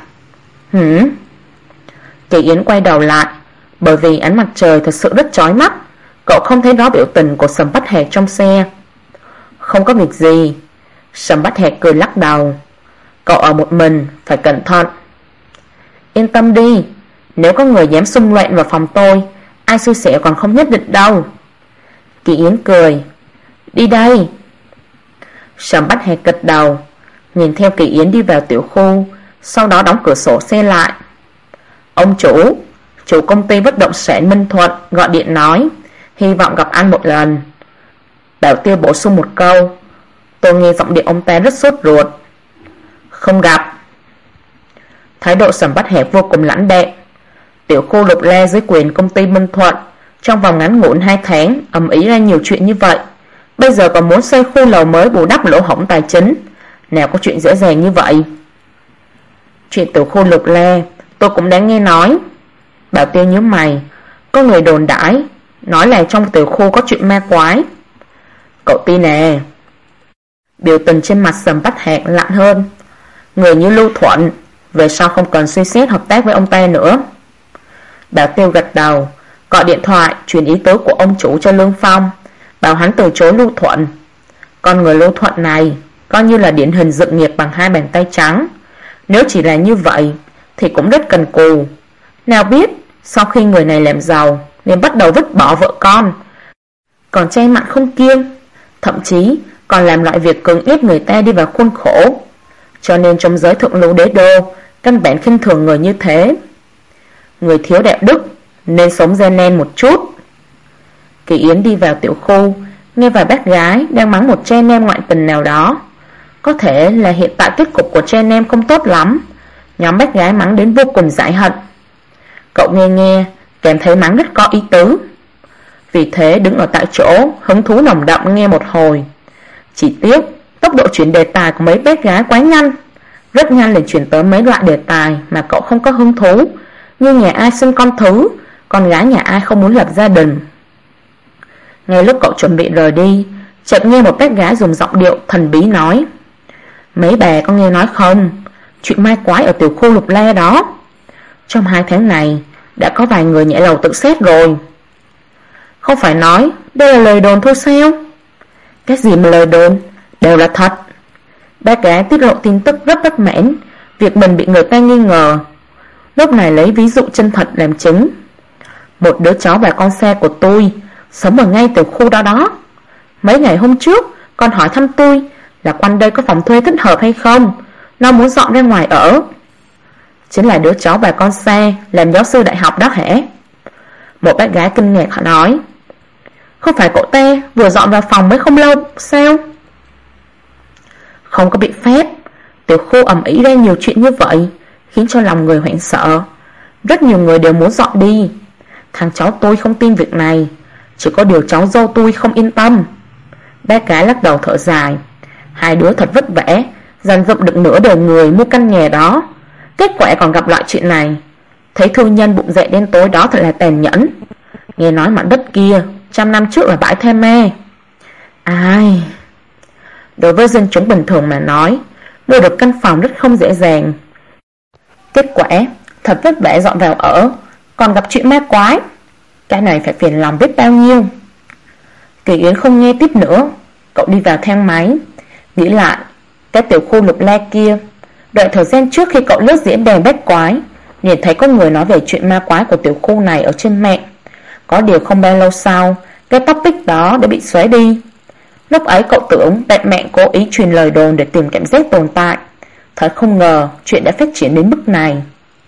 Kỳ Yến quay đầu lại, bởi vì ánh mặt trời thật sự rất chói mắt, cậu không thấy rõ biểu tình của Sầm Bát Hạc trong xe. Không có việc gì. Sầm Bát Hạc cười lắc đầu. Cậu ở một mình, phải cẩn thận. Yên tâm đi, nếu có người dám xung loạn vào phòng tôi, ai xui xẻo còn không nhất định đâu. Kỳ Yến cười. Đi đây. Sầm Bát Hạc gật đầu, nhìn theo Kỳ Yến đi vào tiểu khu, sau đó đóng cửa sổ xe lại. Ông chủ công ty bất động sản Minh Thuận gọi điện nói hy vọng gặp anh một lần. Bảo Tiêu bổ sung một câu. Tôi nghe giọng điệu ông ta rất sốt ruột. Không gặp. Thái độ Sầm Bát Hạc vô cùng lãnh đạm. Tiểu khu Lục La dưới quyền công ty Minh Thuận trong vòng ngắn ngủn 2 tháng ầm ĩ ra nhiều chuyện như vậy, bây giờ còn muốn xây khu lầu mới bù đắp lỗ hổng tài chính, nào có chuyện dễ dàng như vậy. Chuyện tiểu khu Lục La tôi cũng đã nghe nói. Bảo Tiêu nhíu mày. Có người đồn đãi nói là trong tiểu khu có chuyện ma quái. Cậu tin nè. Biểu tình trên mặt Sầm Bát Hạc lạnh hơn. Người như Lưu Thuận về sau không cần suy xét hợp tác với ông ta nữa. Bảo Tiêu gật đầu, gọi điện thoại truyền ý tứ của ông chủ cho Lương Phong, bảo hắn từ chối Lưu Thuận. Con người Lưu Thuận này coi như là điển hình dựng nghiệp bằng 2 bàn tay trắng. Nếu chỉ là như vậy thì cũng rất cần cù. Nào biết sau khi người này làm giàu nên bắt đầu vứt bỏ vợ con, còn chay mặn không kiêng, thậm chí còn làm loại việc cưỡng ép người ta đi vào khuôn khổ. Cho nên trong giới thượng lưu đế đô căn bản khinh thường người như thế. Người thiếu đạo đức nên sống gian nan một chút. Kỳ Yến đi vào tiểu khu, nghe vài bác gái đang mắng một trai nem ngoại tình nào đó. Có thể là hiện tại kết cục của trai nem không tốt lắm. Nhóm bác gái mắng đến vô cùng dại hận. Cậu nghe kèm thấy mắng rất có ý tứ. Vì thế đứng ở tại chỗ, hứng thú nồng đậm nghe một hồi. Chỉ tiếc tốc độ chuyển đề tài của mấy bé gái quá nhanh, rất nhanh liền chuyển tới mấy loại đề tài mà cậu không có hứng thú, như nhà ai sinh con thứ, con gái nhà ai không muốn lập gia đình. Ngay lúc cậu chuẩn bị rời đi, chợt nghe một bé gái dùng giọng điệu thần bí nói: mấy bà có nghe nói không, chuyện ma quái ở tiểu khu Lục La đó, trong 2 tháng này đã có vài người nhảy lầu tự sát rồi. Không phải nói đây là lời đồn thôi sao? Cái gì mà lời đồn, đều là thật. Bé gái tiết lộ tin tức rất bất mãn việc mình bị người ta nghi ngờ, lúc này lấy ví dụ chân thật làm chứng. Một đứa cháu và con xe của tôi sống ở ngay tiểu khu đó đó. Mấy ngày hôm trước con hỏi thăm tôi là quanh đây có phòng thuê thích hợp hay không, nó muốn dọn ra ngoài ở. Chính là đứa cháu và con xe làm giáo sư đại học đó hả? Một bé gái kinh ngạc họ nói: không phải cậu ta vừa dọn vào phòng mới không lâu sao? Không có biện pháp, tiểu khu ầm ĩ ra nhiều chuyện như vậy, khiến cho lòng người hoảng sợ. Rất nhiều người đều muốn dọn đi. Thằng cháu tôi không tin việc này, chỉ có điều cháu dâu tôi không yên tâm. Bé gái lắc đầu thở dài. Hai đứa thật vất vả dàn dựng được nửa đời người mua căn nhà đó, kết quả còn gặp lại chuyện này. Thấy thương nhân bụng dạ đen tối đó thật là tàn nhẫn. Nghe nói mảnh đất kia 100 năm trước là bãi tha ma. Ai... Đối với dân chúng bình thường mà nói, mua được căn phòng rất không dễ dàng. Kết quả thật vất vả dọn vào ở, còn gặp chuyện ma quái. Cái này phải phiền lòng biết bao nhiêu. Kỳ Yến không nghe tiếp nữa. Cậu đi vào thang máy, nghĩ lại cái tiểu khu Lục La kia. Đợi thời gian trước khi cậu lướt diễn đàn bách quái, liền thấy có người nói về chuyện ma quái của tiểu khu này ở trên mạng. Có điều không bao lâu sau, cái topic đó đã bị xóa đi. Lúc ấy cậu tưởng bạn mạng cố ý truyền lời đồn để tìm cảm giác tồn tại. Thật không ngờ chuyện đã phát triển đến mức này.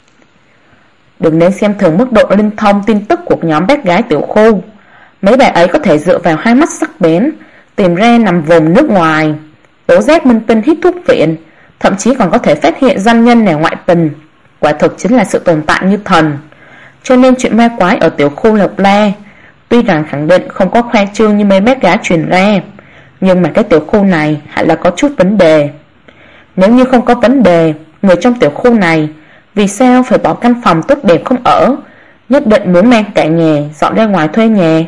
Đừng nên xem thường mức độ linh thông tin tức của nhóm bác gái tiểu khu. Mấy bà ấy có thể dựa vào hai mắt sắc bén tìm ra nằm vùng nước ngoài, tố giác minh tinh hít thuốc viện, thậm chí còn có thể phát hiện doanh nhân nào ngoại tình. Quả thực chính là sự tồn tại như thần. Cho nên chuyện ma quái ở tiểu khu Lộc La tuy rằng khẳng định không có khoa trương như mấy bác gái truyền ra, nhưng mà cái tiểu khu này hẳn là có chút vấn đề. Nếu như không có vấn đề, người trong tiểu khu này vì sao phải bỏ căn phòng tốt đẹp không ở, nhất định muốn mang cả nhà dọn ra ngoài thuê nhà?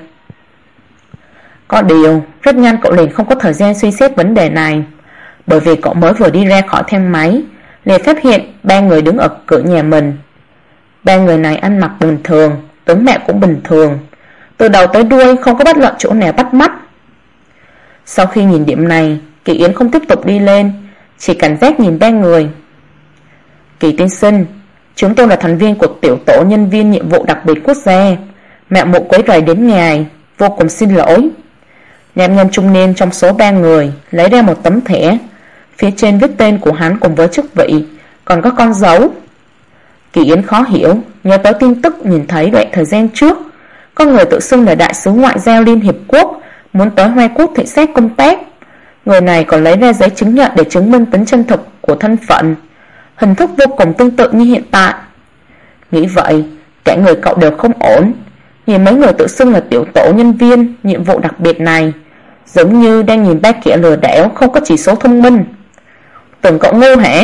Có điều rất nhanh cậu liền không có thời gian suy xét vấn đề này, bởi vì cậu mới vừa đi ra khỏi thang máy liền phát hiện 3 người đứng ở cửa nhà mình. 3 người này ăn mặc bình thường, tướng mạo cũng bình thường, từ đầu tới đuôi không có bất luận chỗ nào bắt mắt. Sau khi nhìn điểm này, Kỳ Yến không tiếp tục đi lên, chỉ cảnh giác nhìn 3 người. Kỳ tiên sinh, chúng tôi là thành viên của tiểu tổ nhân viên nhiệm vụ đặc biệt quốc gia, mạo muội quấy rầy đến ngài, vô cùng xin lỗi. Nam nhân trung niên trong số 3 người lấy ra một tấm thẻ, phía trên viết tên của hắn cùng với chức vị, còn có con dấu. Kỳ Yến khó hiểu, nhớ tới tin tức nhìn thấy đoạn thời gian trước, có người tự xưng là đại sứ ngoại giao Liên Hiệp Quốc muốn tới Hoa Quốc thị sát công tác. Người này còn lấy ra giấy chứng nhận để chứng minh tính chân thực của thân phận, hình thức vô cùng tương tự như hiện tại. Nghĩ vậy, cả người cậu đều không ổn. Nhìn mấy người tự xưng là tiểu tổ nhân viên nhiệm vụ đặc biệt này, giống như đang nhìn 3 kẻ lừa đảo không có chỉ số thông minh. Tưởng cậu ngu hả?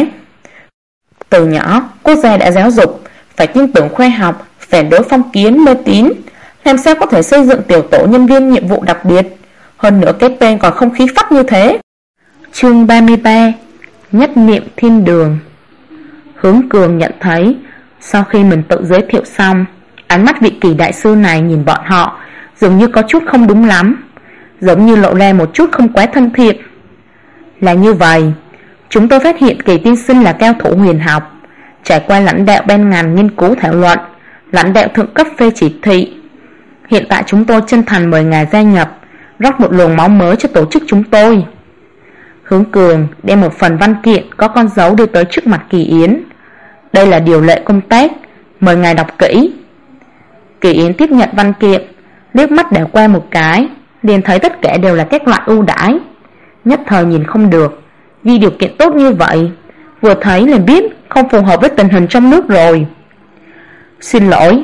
Từ nhỏ, quốc gia đã giáo dục phải tin tưởng khoa học, phản đối phong kiến mê tín, làm sao có thể xây dựng tiểu tổ nhân viên nhiệm vụ đặc biệt, hơn nữa cái tên còn không khí phách như thế. Chương 33: Nhất niệm thiên đường. Hướng Cường nhận thấy sau khi mình tự giới thiệu xong, ánh mắt vị Kỳ đại sư này nhìn bọn họ dường như có chút không đúng lắm, giống như lộ ra một chút không quá thân thiện. Là như vậy, chúng tôi phát hiện Kỳ tiên sinh là cao thủ huyền học, trải qua lãnh đạo ban ngành nghiên cứu thảo luận, lãnh đạo thượng cấp phê chỉ thị. Hiện tại chúng tôi chân thành mời ngài gia nhập, rót một luồng máu mới cho tổ chức chúng tôi. Hướng Cường đem một phần văn kiện có con dấu đưa tới trước mặt Kỳ Yến. Đây là điều lệ công tác, mời ngài đọc kỹ. Kỳ Yến tiếp nhận văn kiện, liếc mắt đảo qua một cái, liền thấy tất cả đều là các loại ưu đãi. Nhất thời nhìn không được, ghi điều kiện tốt như vậy, vừa thấy liền biết không phù hợp với tình hình trong nước rồi. Xin lỗi,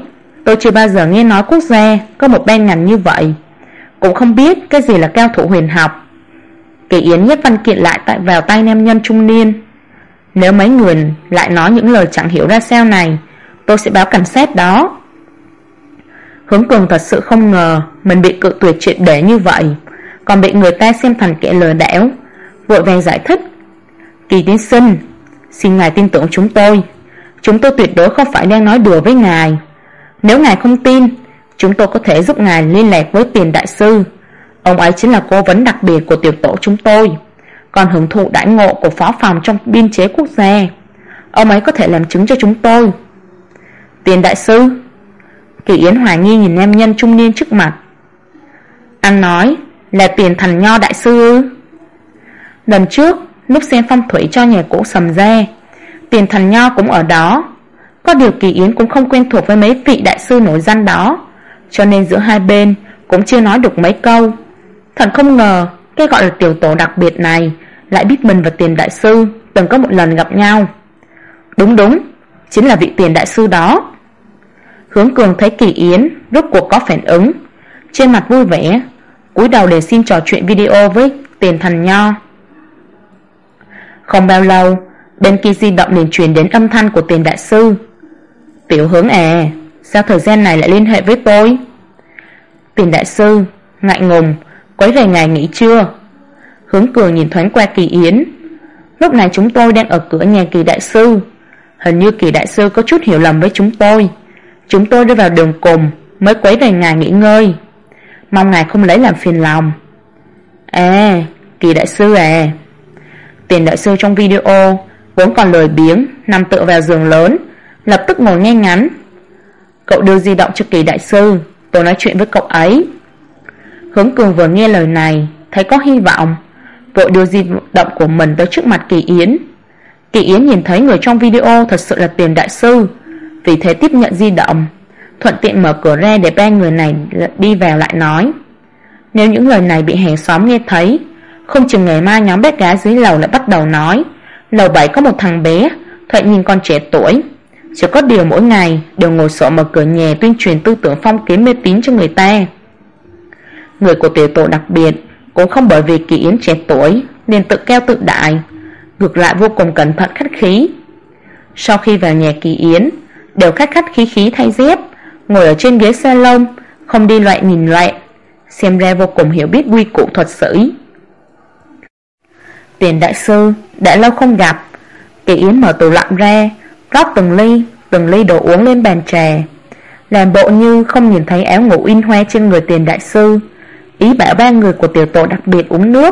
Tôi chưa bao giờ nghe nói quốc gia có một ban ngành như vậy, cũng không biết cái gì là cao thủ huyền học. Kỳ Yến nhét văn kiện lại vào tay nam nhân trung niên. Nếu mấy người lại nói những lời chẳng hiểu ra sao này, tôi sẽ báo cảnh sát đó. Hướng Cường thật sự không ngờ mình bị cự tuyệt triệt để như vậy, còn bị người ta xem thành kẻ lừa đảo, vội vàng giải thích. Kỳ tiên sinh, xin ngài tin tưởng chúng tôi tuyệt đối không phải đang nói đùa với ngài. Nếu ngài không tin, chúng tôi có thể giúp ngài liên lạc với Tiền đại sư. Ông ấy chính là cố vấn đặc biệt của tiểu tổ chúng tôi, còn hưởng thụ đãi ngộ của phó phòng trong biên chế quốc gia. Ông ấy có thể làm chứng cho chúng tôi. Tiền đại sư? Kỳ Yến hoài nghi nhìn nam nhân trung niên trước mặt. Anh nói là Tiền Thành Nho đại sư ư? Lần trước lúc xem phong thủy cho nhà cũ Sầm ra, Tiền Thành Nho cũng ở đó. Có điều Kỳ Yến cũng không quen thuộc với mấy vị đại sư nổi danh đó, cho nên giữa hai bên cũng chưa nói được mấy câu. Thật không ngờ cái gọi là tiểu tổ đặc biệt này lại biết mình và Tiền đại sư từng có một lần gặp nhau. Đúng, chính là vị Tiền đại sư đó. Hướng Cường thấy Kỳ Yến rốt cuộc có phản ứng, trên mặt vui vẻ, cúi đầu để xin trò chuyện video với Tiền Thành Nho. Không bao lâu, bên kia di động liền truyền đến âm thanh của Tiền đại sư. Tiểu Hướng à, sao thời gian này lại liên hệ với tôi? Tiền đại sư ngại ngùng, quấy rầy ngài nghỉ trưa. Hướng Cường nhìn thoáng qua Kỳ Yến. Lúc này chúng tôi đang ở cửa nhà Kỳ đại sư. Hình như Kỳ đại sư có chút hiểu lầm với chúng tôi. Chúng tôi rơi vào đường cùng mới quấy rầy ngài nghỉ ngơi. Mong ngài không lấy làm phiền lòng. À, Kỳ đại sư à. Tiền đại sư trong video vốn còn lười biếng nằm tựa vào giường lớn, lập tức ngồi ngay ngắn. Cậu đưa di động cho Kỳ đại sư, tôi nói chuyện với cậu ấy. Hướng Cường vừa nghe lời này thấy có hy vọng, vội đưa di động của mình tới trước mặt Kỳ Yến. Kỳ Yến nhìn thấy người trong video thật sự là Tiền đại sư, vì thế tiếp nhận di động, thuận tiện mở cửa ra để ba người này đi vào, lại nói. Nếu những lời này bị hàng xóm nghe thấy, không chừng ngày mai nhóm bé gái dưới lầu lại bắt đầu nói lầu 7 có một thằng bé thoạt nhìn còn trẻ tuổi, chỉ có điều mỗi ngày đều ngồi xổm mở cửa nhà tuyên truyền tư tưởng phong kiến mê tín cho người ta. Người của tiểu tổ đặc biệt cũng không bởi vì Kỳ Yến trẻ tuổi nên tự cao tự đại, ngược lại vô cùng cẩn thận khách khí. Sau khi vào nhà Kỳ Yến, đều khách khí khí thay dép, ngồi ở trên ghế salon, không đi loạn nhìn loạn, xem ra vô cùng hiểu biết quy củ thuật sĩ. Tiền đại sư đã lâu không gặp. Kỳ Yến mở tủ lạnh ra, rót từng ly đồ uống lên bàn trà, làm bộ như không nhìn thấy áo ngủ in hoa trên người Tiền đại sư, ý bảo ba người của tiểu tổ đặc biệt uống nước.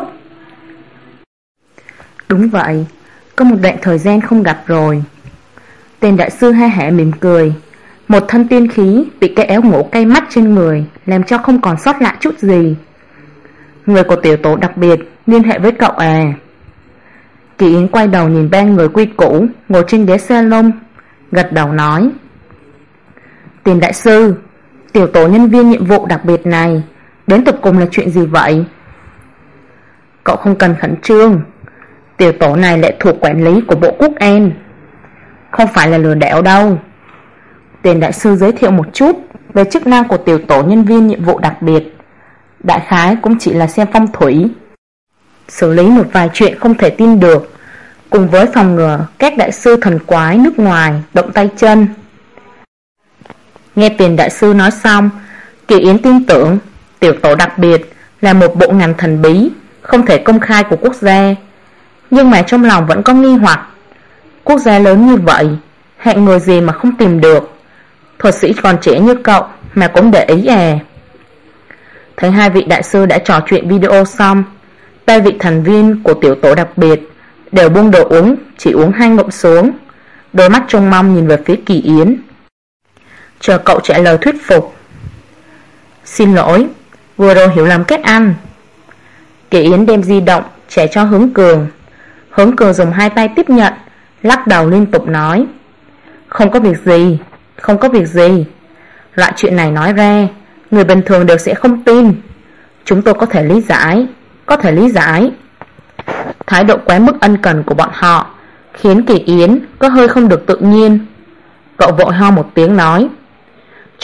Đúng vậy, có một đoạn thời gian không gặp rồi. Tiền đại sư ha hả mỉm cười, một thân tiên khí bị cái áo ngủ cay mắt trên người làm cho không còn sót lại chút gì. Người của tiểu tổ đặc biệt liên hệ với cậu à? Kỳ Yến quay đầu nhìn ba người quy củ ngồi trên ghế salon, gật đầu nói. Tiền đại sư, tiểu tổ nhân viên nhiệm vụ đặc biệt này đến tột cùng là chuyện gì vậy? Cậu không cần khẩn trương, tiểu tổ này lại thuộc quản lý của Bộ Quốc an, không phải là lừa đảo đâu. Tiền đại sư giới thiệu một chút về chức năng của tiểu tổ nhân viên nhiệm vụ đặc biệt. Đại khái cũng chỉ là xem phong thủy, xử lý một vài chuyện không thể tin được, cùng với phòng ngừa các đại sư thần quái nước ngoài động tay chân. Nghe Tiền đại sư nói xong, Kỳ Yến tin tưởng tiểu tổ đặc biệt là một bộ ngành thần bí không thể công khai của quốc gia, nhưng mà trong lòng vẫn có nghi hoặc. Quốc gia lớn như vậy, hạng người gì mà không tìm được? Thuật sĩ còn trẻ như cậu mà cũng để ý à? Thấy hai vị đại sư đã trò chuyện video xong, ba vị thành viên của tiểu tổ đặc biệt đều buông đồ uống, chỉ uống 2 ngụm xuống, đôi mắt trông mong nhìn về phía Kỳ Yến, chờ cậu trả lời thuyết phục. Xin lỗi, vừa rồi hiểu lầm các anh. Kỳ Yến đem di động trả cho Hướng Cường. Hướng Cường dùng 2 tay tiếp nhận, lắc đầu liên tục nói. Không có việc gì. Loại chuyện này nói ra, người bình thường đều sẽ không tin. Chúng tôi có thể lý giải. Thái độ quá mức ân cần của bọn họ khiến Kỳ Yến có hơi không được tự nhiên. Cậu vội ho một tiếng nói.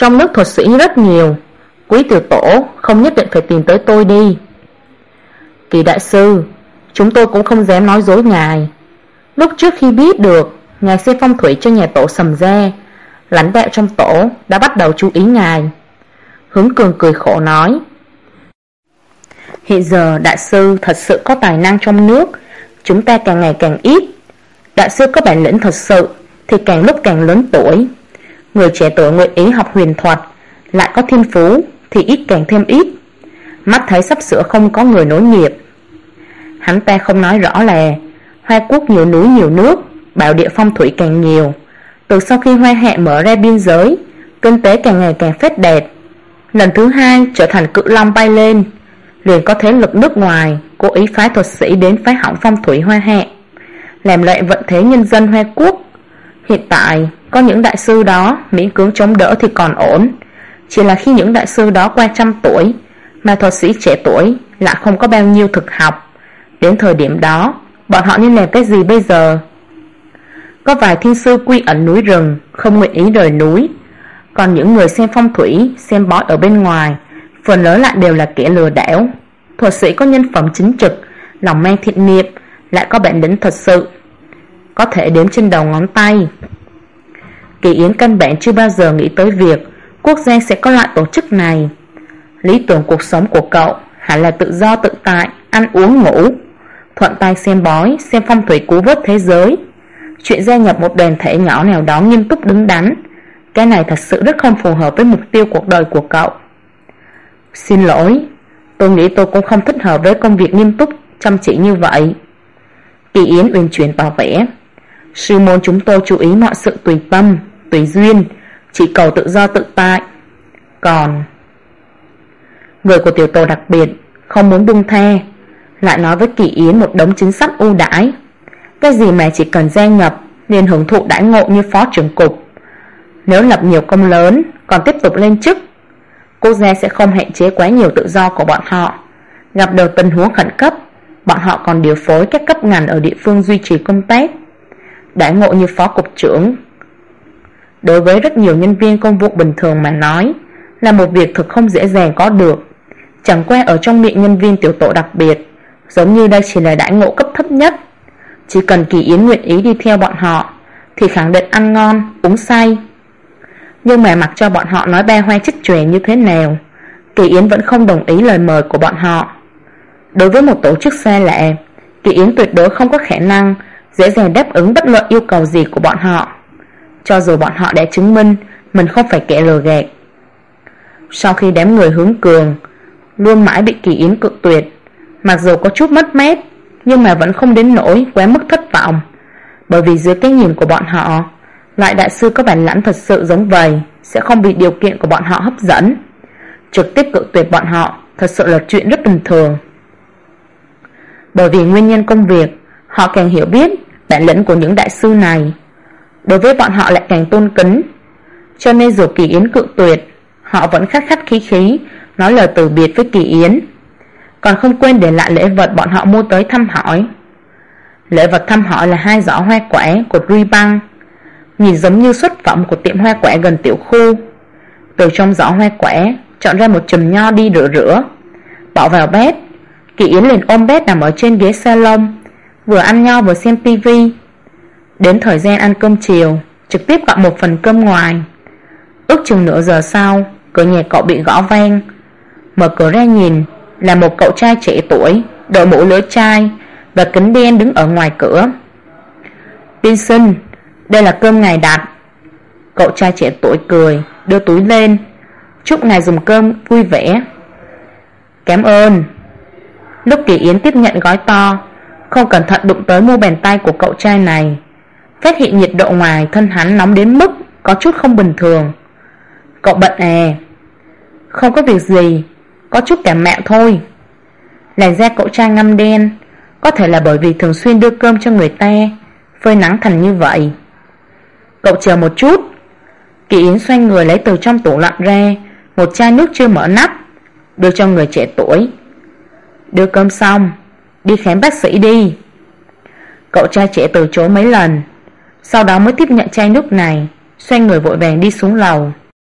Trong nước thuật sĩ rất nhiều, Quý tiểu tổ không nhất định phải tìm tới tôi đi. Kỳ đại sư, chúng tôi cũng không dám nói dối ngài. Lúc trước khi biết được ngài xem phong thủy cho nhà tổ Sầm Gia, lãnh đạo trong tổ đã bắt đầu chú ý ngài. Hướng Cường cười khổ nói, hiện giờ đại sư thật sự có tài năng trong nước, chúng ta càng ngày càng ít. Đại sư có bản lĩnh thật sự thì càng lúc càng lớn tuổi. Người trẻ tuổi nguyện ý học huyền thuật, lại có thiên phú thì ít càng thêm ít. Mắt thấy sắp sửa không có người nối nghiệp. Hắn ta không nói rõ là Hoa Quốc nhiều núi nhiều nước, bảo địa phong thủy càng nhiều. Từ sau khi Hoa Hạ mở ra biên giới, kinh tế càng ngày càng phát đạt. Lần thứ hai trở thành cự long bay lên, liền có thế lực nước ngoài cố ý phái thuật sĩ đến phá hỏng phong thủy Hoa Hạ, làm loạn vận thế nhân dân Hoa Quốc. Hiện tại có những đại sư đó miễn cưỡng chống đỡ thì còn ổn, chỉ là khi những đại sư đó qua 100 tuổi mà thuật sĩ trẻ tuổi lại không có bao nhiêu thực học, đến thời điểm đó bọn họ nên làm cái gì bây giờ? Có vài thiên sư quy ẩn núi rừng, không nguyện ý rời núi. Còn những người xem phong thủy, xem bói ở bên ngoài, phần lớn lại đều là kẻ lừa đảo. Thuật sĩ có nhân phẩm chính trực, lòng mang thiện nghiệp, lại có bản lĩnh thật sự, có thể đếm trên đầu ngón tay. Kỳ Yến căn bản chưa bao giờ nghĩ tới việc quốc gia sẽ có loại tổ chức này. Lý tưởng cuộc sống của cậu hẳn là tự do tự tại, ăn uống ngủ, thuận tay xem bói, xem phong thủy cứu vớt thế giới. Chuyện gia nhập một đoàn thể nhỏ nào đó nghiêm túc đứng đắn, cái này thật sự rất không phù hợp với mục tiêu cuộc đời của cậu. Xin lỗi, tôi nghĩ tôi cũng không thích hợp với công việc nghiêm túc, chăm chỉ như vậy. Kỳ Yến uyển chuyển tỏ vẻ, sư môn chúng tôi chú ý mọi sự tùy tâm, tùy duyên, chỉ cầu tự do tự tại. Còn người của tiểu tổ đặc biệt không muốn buông tha, lại nói với Kỳ Yến một đống chính sách ưu đãi. Cái gì mà chỉ cần gia nhập liền hưởng thụ đãi ngộ như phó trưởng cục. Nếu lập nhiều công lớn còn tiếp tục lên chức, quốc gia sẽ không hạn chế quá nhiều tự do của bọn họ. Gặp được tình huống khẩn cấp, bọn họ còn điều phối các cấp ngành ở địa phương duy trì công tác. Đãi ngộ như phó cục trưởng đối với rất nhiều nhân viên công vụ bình thường mà nói là một việc thực không dễ dàng có được. Chẳng qua ở trong miệng nhân viên tiểu tổ đặc biệt, giống như đây chỉ là đãi ngộ cấp thấp nhất. Chỉ cần Kỳ Yến nguyện ý đi theo bọn họ thì khẳng định ăn ngon, uống say. Nhưng mà mặc cho bọn họ nói ba hoa trích chòe như thế nào, Kỳ Yến vẫn không đồng ý lời mời của bọn họ. Đối với một tổ chức xa lạ, Kỳ Yến tuyệt đối không có khả năng dễ dàng đáp ứng bất luận yêu cầu gì của bọn họ, cho dù bọn họ đã chứng minh mình không phải kẻ lừa gạt. Sau khi đám người Hướng Cường luôn mãi bị Kỳ Yến cự tuyệt, mặc dù có chút mất mát, nhưng mà vẫn không đến nỗi quá mức thất vọng, bởi vì dưới cái nhìn của bọn họ, loại đại sư có bản lãnh thật sự giống vậy sẽ không bị điều kiện của bọn họ hấp dẫn. Trực tiếp cự tuyệt bọn họ thật sự là chuyện rất bình thường. Bởi vì nguyên nhân công việc, họ càng hiểu biết bản lĩnh của những đại sư này, đối với bọn họ lại càng tôn kính. Cho nên dù Kỳ Yến cự tuyệt, họ vẫn khách khách khí khí nói lời từ biệt với Kỳ Yến, còn không quên để lại lễ vật bọn họ mua tới thăm hỏi. Lễ vật thăm hỏi là 2 giỏ hoa quả của Ruy Băng, nhìn giống như xuất phẩm của tiệm hoa quả gần tiểu khu. Từ trong giỏ hoa quả chọn ra một chùm nho đi rửa, bỏ vào bát. Kỳ Yến liền ôm bát nằm ở trên ghế salon, vừa ăn nho vừa xem tivi. Đến thời gian ăn cơm chiều, trực tiếp gọi một phần cơm ngoài. Ước chừng nửa giờ sau, cửa nhà cậu bị gõ vang. Mở cửa ra nhìn là một cậu trai trẻ tuổi, đội mũ lưỡi chai và kính đen đứng ở ngoài cửa. Tiên sinh, đây là cơm ngài đặt. Cậu trai trẻ tuổi cười, đưa túi lên. Chúc ngài dùng cơm vui vẻ. Cảm ơn. Lúc Kỳ Yến tiếp nhận gói to, không cẩn thận đụng tới mu bàn tay của cậu trai này, phát hiện nhiệt độ ngoài thân hắn nóng đến mức có chút không bình thường. Cậu bận à? Không có việc gì, có chút cảm mạo thôi. Làn da cậu trai ngăm đen, có thể là bởi vì thường xuyên đưa cơm cho người ta, phơi nắng thành như vậy. Cậu chờ một chút. Kỳ Yến xoay người lấy từ trong tủ lạnh ra một chai nước chưa mở nắp, đưa cho người trẻ tuổi. Đưa cơm xong, đi khám bác sĩ đi. Cậu trai trẻ từ chối mấy lần, sau đó mới tiếp nhận chai nước này, xoay người vội vàng đi xuống lầu.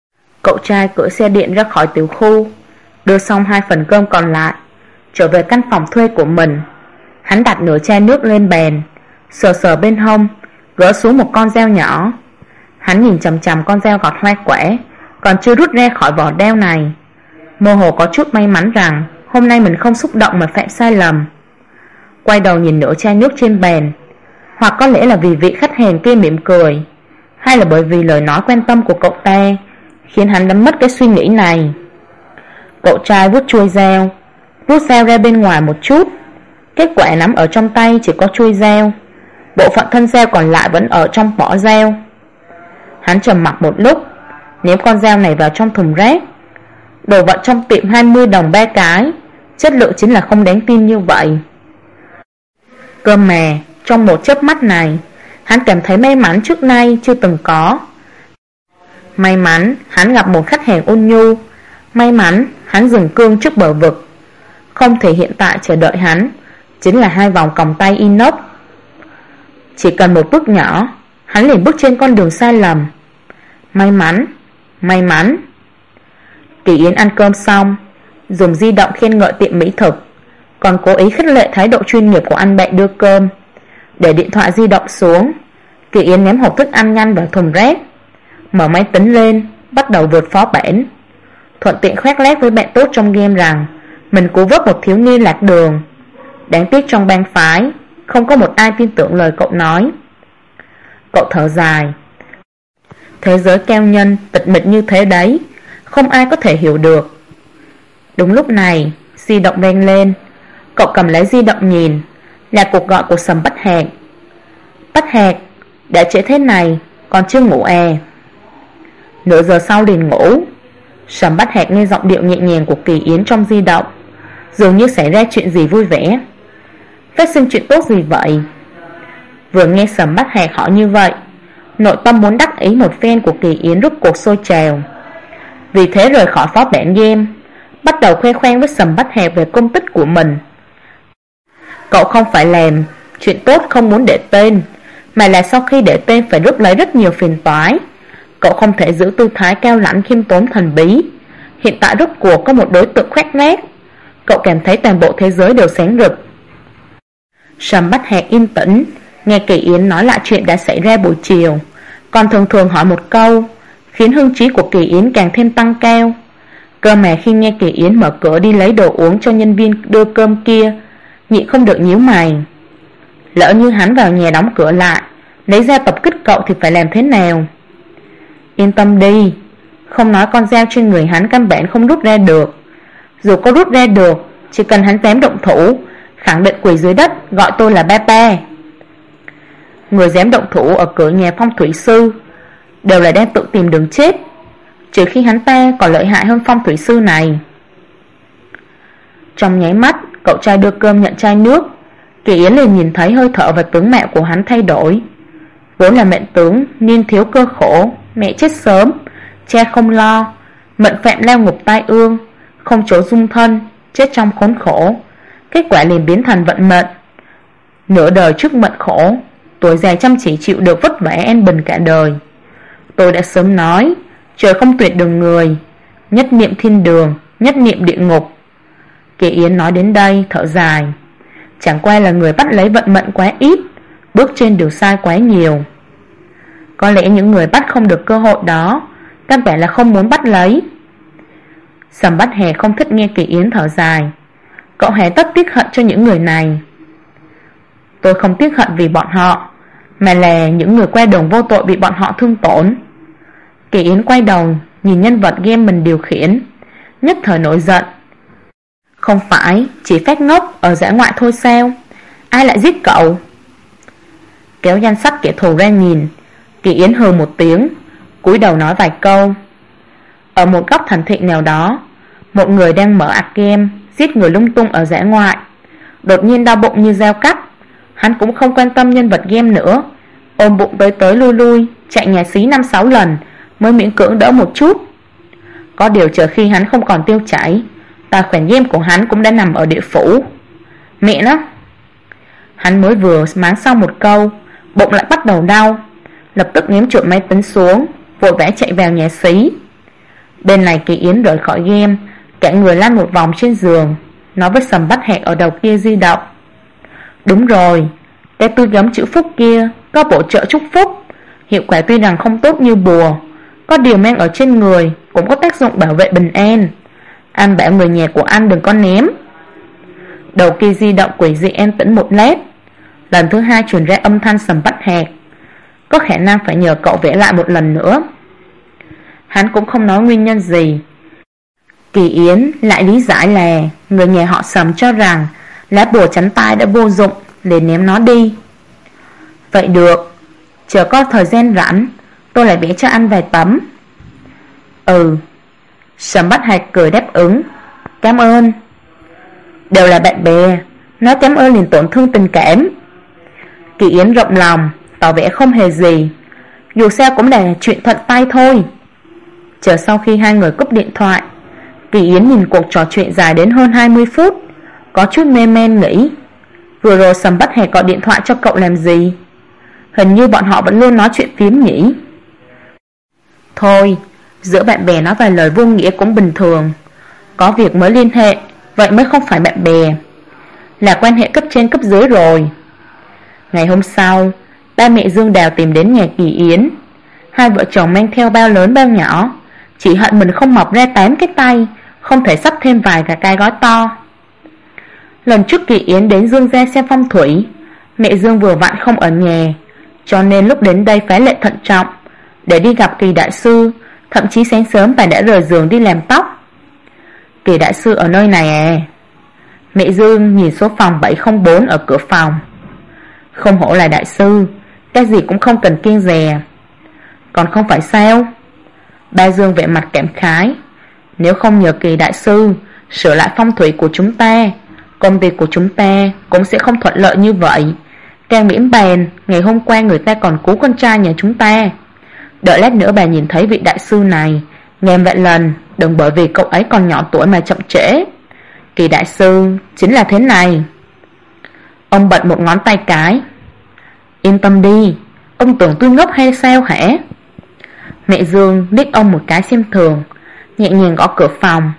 Cậu trai cưỡi xe điện ra khỏi tiểu khu, đưa xong 2 phần cơm còn lại, trở về căn phòng thuê của mình. Hắn đặt nửa chai nước lên bàn, sờ sờ bên hông, gỡ xuống một con dao nhỏ. Hắn nhìn chằm chằm con dao gọt hoa quả còn chưa rút ra khỏi vỏ đao này, mơ hồ có chút may mắn rằng hôm nay mình không xúc động mà phạm sai lầm. Quay đầu nhìn nửa chai nước trên bàn, hoặc có lẽ là vì vị khách hàng kia mỉm cười, hay là bởi vì lời nói quan tâm của cậu ta khiến hắn đánh mất cái suy nghĩ này. Cậu trai vuốt chuôi dao, rút dao ra bên ngoài một chút. Kết quả nắm ở trong tay chỉ có chuôi dao, bộ phận thân dao còn lại vẫn ở trong vỏ dao. Hắn trầm mặc một lúc, ném con dao này vào trong thùng rác. Đồ vật trong tiệm 20 đồng 3 cái, chất lượng chính là không đáng tin như vậy. Cơ mà trong một chớp mắt này, hắn cảm thấy may mắn trước nay chưa từng có. May mắn hắn gặp một khách hàng ôn nhu, may mắn hắn dừng cương trước bờ vực. Không thể hiện tại chờ đợi hắn chính là 2 vòng còng tay inox. Chỉ cần một bước nhỏ, hắn liền bước trên con đường sai lầm. May mắn, may mắn. Kỳ Yến ăn cơm xong, dùng di động khen ngợi tiệm mỹ thực, còn cố ý khích lệ thái độ chuyên nghiệp của anh bạn đưa cơm. Để điện thoại di động xuống, Kỳ Yến ném hộp thức ăn nhanh vào thùng rác, mở máy tính lên, bắt đầu vượt phó bản. Thuận tiện khoác lác với bạn tốt trong game rằng mình cứu vớt một thiếu niên lạc đường. Đáng tiếc trong bang phái không có một ai tin tưởng lời cậu nói. Cậu thở dài. Thế giới cao nhân tịch mịch như thế đấy, không ai có thể hiểu được. Đúng lúc này, di động vang lên. Cậu cầm lấy di động nhìn, là cuộc gọi của Sầm Bách Hạc. Bách Hạc, đã trễ thế này, còn chưa ngủ à? Nửa giờ sau liền ngủ. Sầm Bách Hạc nghe giọng điệu nhẹ nhàng của Kỳ Yến trong di động, dường như xảy ra chuyện gì vui vẻ. Phát sinh chuyện tốt gì vậy? Vừa nghe Sầm Bách Hạc hỏi như vậy, nội tâm muốn đắc ý một phen của Kỳ Yến rút cuộc sôi trào. Vì thế rời khỏi phó bản game, bắt đầu khoe khoang với Sầm Bách Hạc về công tích của mình. Cậu không phải làm chuyện tốt không muốn để tên, mà là sau khi để tên phải rút lấy rất nhiều phiền toái. Cậu không thể giữ tư thái cao lãnh khiêm tốn thần bí. Hiện tại rốt cuộc có một đối tượng khoác lác. Cậu cảm thấy toàn bộ thế giới đều sáng rực. Sầm Bách Hạc yên tĩnh nghe Kỳ Yến nói lại chuyện đã xảy ra buổi chiều, còn thường thường hỏi một câu, khiến hưng trí của Kỳ Yến càng thêm tăng cao. Cơ mà khi nghe Kỳ Yến mở cửa đi lấy đồ uống cho nhân viên đưa cơm kia, nhịn không được nhíu mày. Lỡ như hắn vào nhà đóng cửa lại, lấy ra tập kích cậu thì phải làm thế nào? Yên tâm đi, không nói con dao trên người hắn căn bản không rút ra được. Dù có rút ra được, chỉ cần hắn dám động thủ, khẳng định quỳ dưới đất gọi tôi là ba ba. Người dám động thủ ở cửa nhà phong thủy sư đều là đang tự tìm đường chết, trừ khi hắn ta còn lợi hại hơn phong thủy sư này. Trong nháy mắt cậu trai đưa cơm nhận chai nước, Kỳ Yến liền nhìn thấy hơi thở và tướng mạo của hắn thay đổi. Vốn là mệnh tướng niên thiếu cơ khổ, mẹ chết sớm, cha không lo, mệnh phạm lao ngục tai ương, không chỗ dung thân, chết trong khốn khổ. Kết quả liền biến thành vận mệnh. Nửa đời trước mệnh khổ, tuổi già chăm chỉ chịu được vất vả an bình cả đời. Tôi đã sớm nói, trời không tuyệt đường người, nhất niệm thiên đường, nhất niệm địa ngục. Kỳ Yến nói đến đây thở dài. Chẳng qua là người bắt lấy vận mệnh quá ít, bước trên đường sai quá nhiều. Có lẽ những người bắt không được cơ hội đó căn bản là không muốn bắt lấy. Sầm Bách Hạc không thích nghe Kỳ Yến thở dài. Cậu hề tất tiếc hận cho những người này. Tôi không tiếc hận vì bọn họ, mà là những người qua đường vô tội bị bọn họ thương tổn. Kỳ Yến quay đầu nhìn nhân vật game mình điều khiển, nhất thời nổi giận. Không phải chỉ phát ngốc ở dã ngoại thôi sao? Ai lại giết cậu? Kéo danh sách kẻ thù ra nhìn, Kỳ Yến hừ một tiếng, cúi đầu nói vài câu. Ở một góc thành thị nào đó, một người đang mở ạc game giết người lung tung ở dã ngoại, đột nhiên đau bụng như dao cắt. Hắn cũng không quan tâm nhân vật game nữa, ôm bụng tới tới lui lui, chạy nhà xí 5-6 lần mới miễn cưỡng đỡ một chút. Có điều chờ khi hắn không còn tiêu chảy, tài khoản game của hắn cũng đã nằm ở địa phủ. Mẹ nó! Hắn mới vừa mắng xong một câu, bụng lại bắt đầu đau, lập tức ném trộm máy tính xuống, vội vã chạy vào nhà xí. Bên này Kỳ Yến rời khỏi game, cả người lăn một vòng trên giường, nói với Sầm Bách Hạc ở đầu kia di động. Đúng rồi, cái túi gấm chữ phúc kia có bổ trợ chúc phúc, hiệu quả tuy rằng không tốt như bùa, có điều mang ở trên người cũng có tác dụng bảo vệ bình an. Anh bảo người nhà của anh đừng có ném. Đầu kia di động quỷ dị an tĩnh một lát. Lần thứ hai truyền ra âm thanh Sầm Bách Hạc. Có khả năng phải nhờ cậu vẽ lại một lần nữa. Hắn cũng không nói nguyên nhân gì. Kỳ Yến lại lý giải là người nhà họ Sầm cho rằng lá bùa chắn tai đã vô dụng, liền ném nó đi. Vậy được, chờ có thời gian rảnh tôi lại vẽ cho anh vài tấm. Ừ. Sầm Bách Hạc cười đáp ứng. Cảm ơn. Đều là bạn bè, nói cảm ơn liền tổn thương tình cảm. Kỳ Yến rộng lòng, tỏ vẻ không hề gì, dù sao cũng là chuyện thuận tay thôi. Chờ sau khi hai người cúp điện thoại, Kỳ Yến nhìn cuộc trò chuyện dài đến hơn 20 phút, có chút mê man nghĩ, vừa rồi Sầm Bách Hạc gọi điện thoại cho cậu làm gì? Hình như bọn họ vẫn luôn nói chuyện phiếm nhỉ. Thôi, giữa bạn bè nói vài lời vô nghĩa cũng bình thường. Có việc mới liên hệ, vậy mới không phải bạn bè, là quan hệ cấp trên cấp dưới rồi. Ngày hôm sau, ba mẹ Dương Đào tìm đến nhà Kỳ Yến. Hai vợ chồng mang theo bao lớn bao nhỏ, chỉ hận mình không mọc ra 8 cái tay, không thể sắp thêm vài cái gói to. Lần trước Kỳ Yến đến Dương gia xem phong thủy, mẹ Dương vừa vặn không ở nhà, cho nên lúc đến đây phá lệ thận trọng, để đi gặp Kỳ đại sư. Thậm chí sáng sớm bà đã rời giường đi làm tóc. Kỳ đại sư ở nơi này à? Mẹ Dương nhìn số phòng 704 ở cửa phòng. Không hổ là đại sư, cái gì cũng không cần kiêng dè. Còn không phải sao? Ba Dương vẻ mặt cảm khái. Nếu không nhờ Kỳ đại sư sửa lại phong thủy của chúng ta, công việc của chúng ta cũng sẽ không thuận lợi như vậy. Càng miễn bàn, ngày hôm qua người ta còn cứu con trai nhà chúng ta. Đợi lát nữa bà nhìn thấy vị đại sư này, ngàn vạn lần đừng bởi vì cậu ấy còn nhỏ tuổi mà chậm trễ. Kỳ đại sư chính là thế này. Ông bật một ngón tay cái. Yên tâm đi, ông tưởng tôi ngốc hay sao hả? Mẹ Dương liếc ông một cái xem thường, nhẹ nhàng gõ cửa phòng.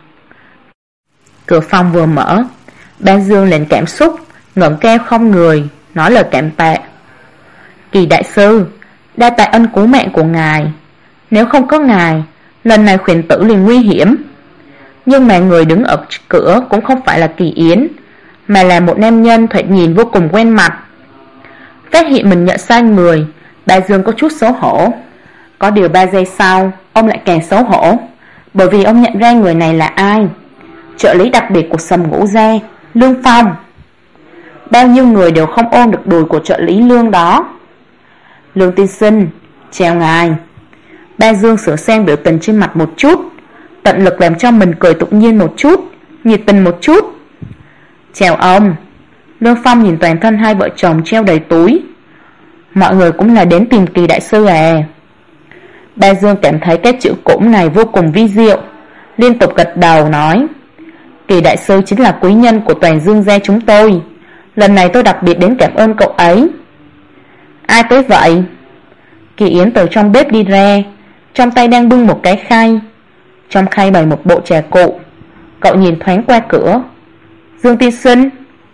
Cửa phòng vừa mở, ba Dương lên cảm xúc, ngẩng cao không người, nói lời cảm tạ. Kỳ đại sư, đa tạ ân cứu mạng của ngài. Nếu không có ngài, lần này khuyển tử liền nguy hiểm. Nhưng mà người đứng ở cửa cũng không phải là Kỳ Yến, mà là một nam nhân thoạt nhìn vô cùng quen mặt. Phát hiện mình nhận sai người, ba Dương có chút xấu hổ. Có điều 3 giây sau, ông lại càng xấu hổ, bởi vì ông nhận ra người này là ai. Trợ lý đặc biệt của Sầm Ngũ gia, Lương Phong. Bao nhiêu người đều không ôm được đùi của trợ lý Lương đó. Lương tiên sinh, chào ngài. Ba Dương sửa sang biểu tình trên mặt một chút, tận lực làm cho mình cười tự nhiên một chút, nhiệt tình một chút. Chào ông. Lương Phong nhìn toàn thân hai vợ chồng treo đầy túi. Mọi người cũng là đến tìm Kỳ đại sư à? Ba Dương cảm thấy cái chữ cũng này vô cùng vi diệu, liên tục gật đầu nói, Kỳ đại sư chính là quý nhân của toàn Dương gia chúng tôi. Lần này tôi đặc biệt đến cảm ơn cậu ấy. Ai tới vậy? Kỳ Yến từ trong bếp đi ra, trong tay đang bưng một cái khay. Trong khay bày một bộ trà cụ. Cậu nhìn thoáng qua cửa. Dương tiên sinh.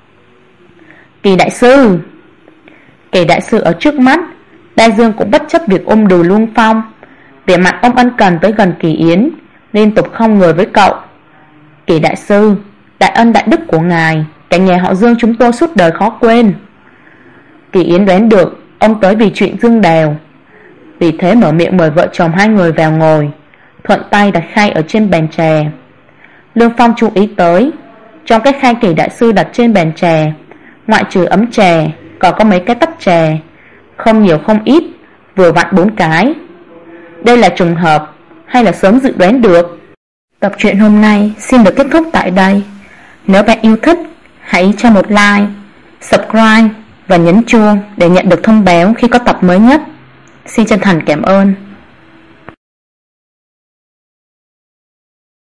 Kỳ đại sư. Kỳ đại sư ở trước mắt, Ba Dương cũng bất chấp việc ôm đùi Lương Phong, vẻ mặt ông ân cần tới gần Kỳ Yến, liên tục không người với cậu. Kỳ đại sư, đại ân đại đức của ngài, cả nhà họ Dương chúng tôi suốt đời khó quên. Kỳ Yến đoán được ông tới vì chuyện Dương Đào, vì thế mở miệng mời vợ chồng hai người vào ngồi, thuận tay đặt khay ở trên bàn trà. Lương Phong chú ý tới, trong cái khay Kỳ đại sư đặt trên bàn trà, ngoại trừ ấm trà, còn có mấy cái tách trà, không nhiều không ít, vừa vặn 4 cái. Đây là trùng hợp hay là sớm dự đoán được? Tập truyện hôm nay xin được kết thúc tại đây. Nếu bạn yêu thích, hãy cho một like, subscribe và nhấn chuông để nhận được thông báo khi có tập mới nhất. Xin chân thành cảm ơn.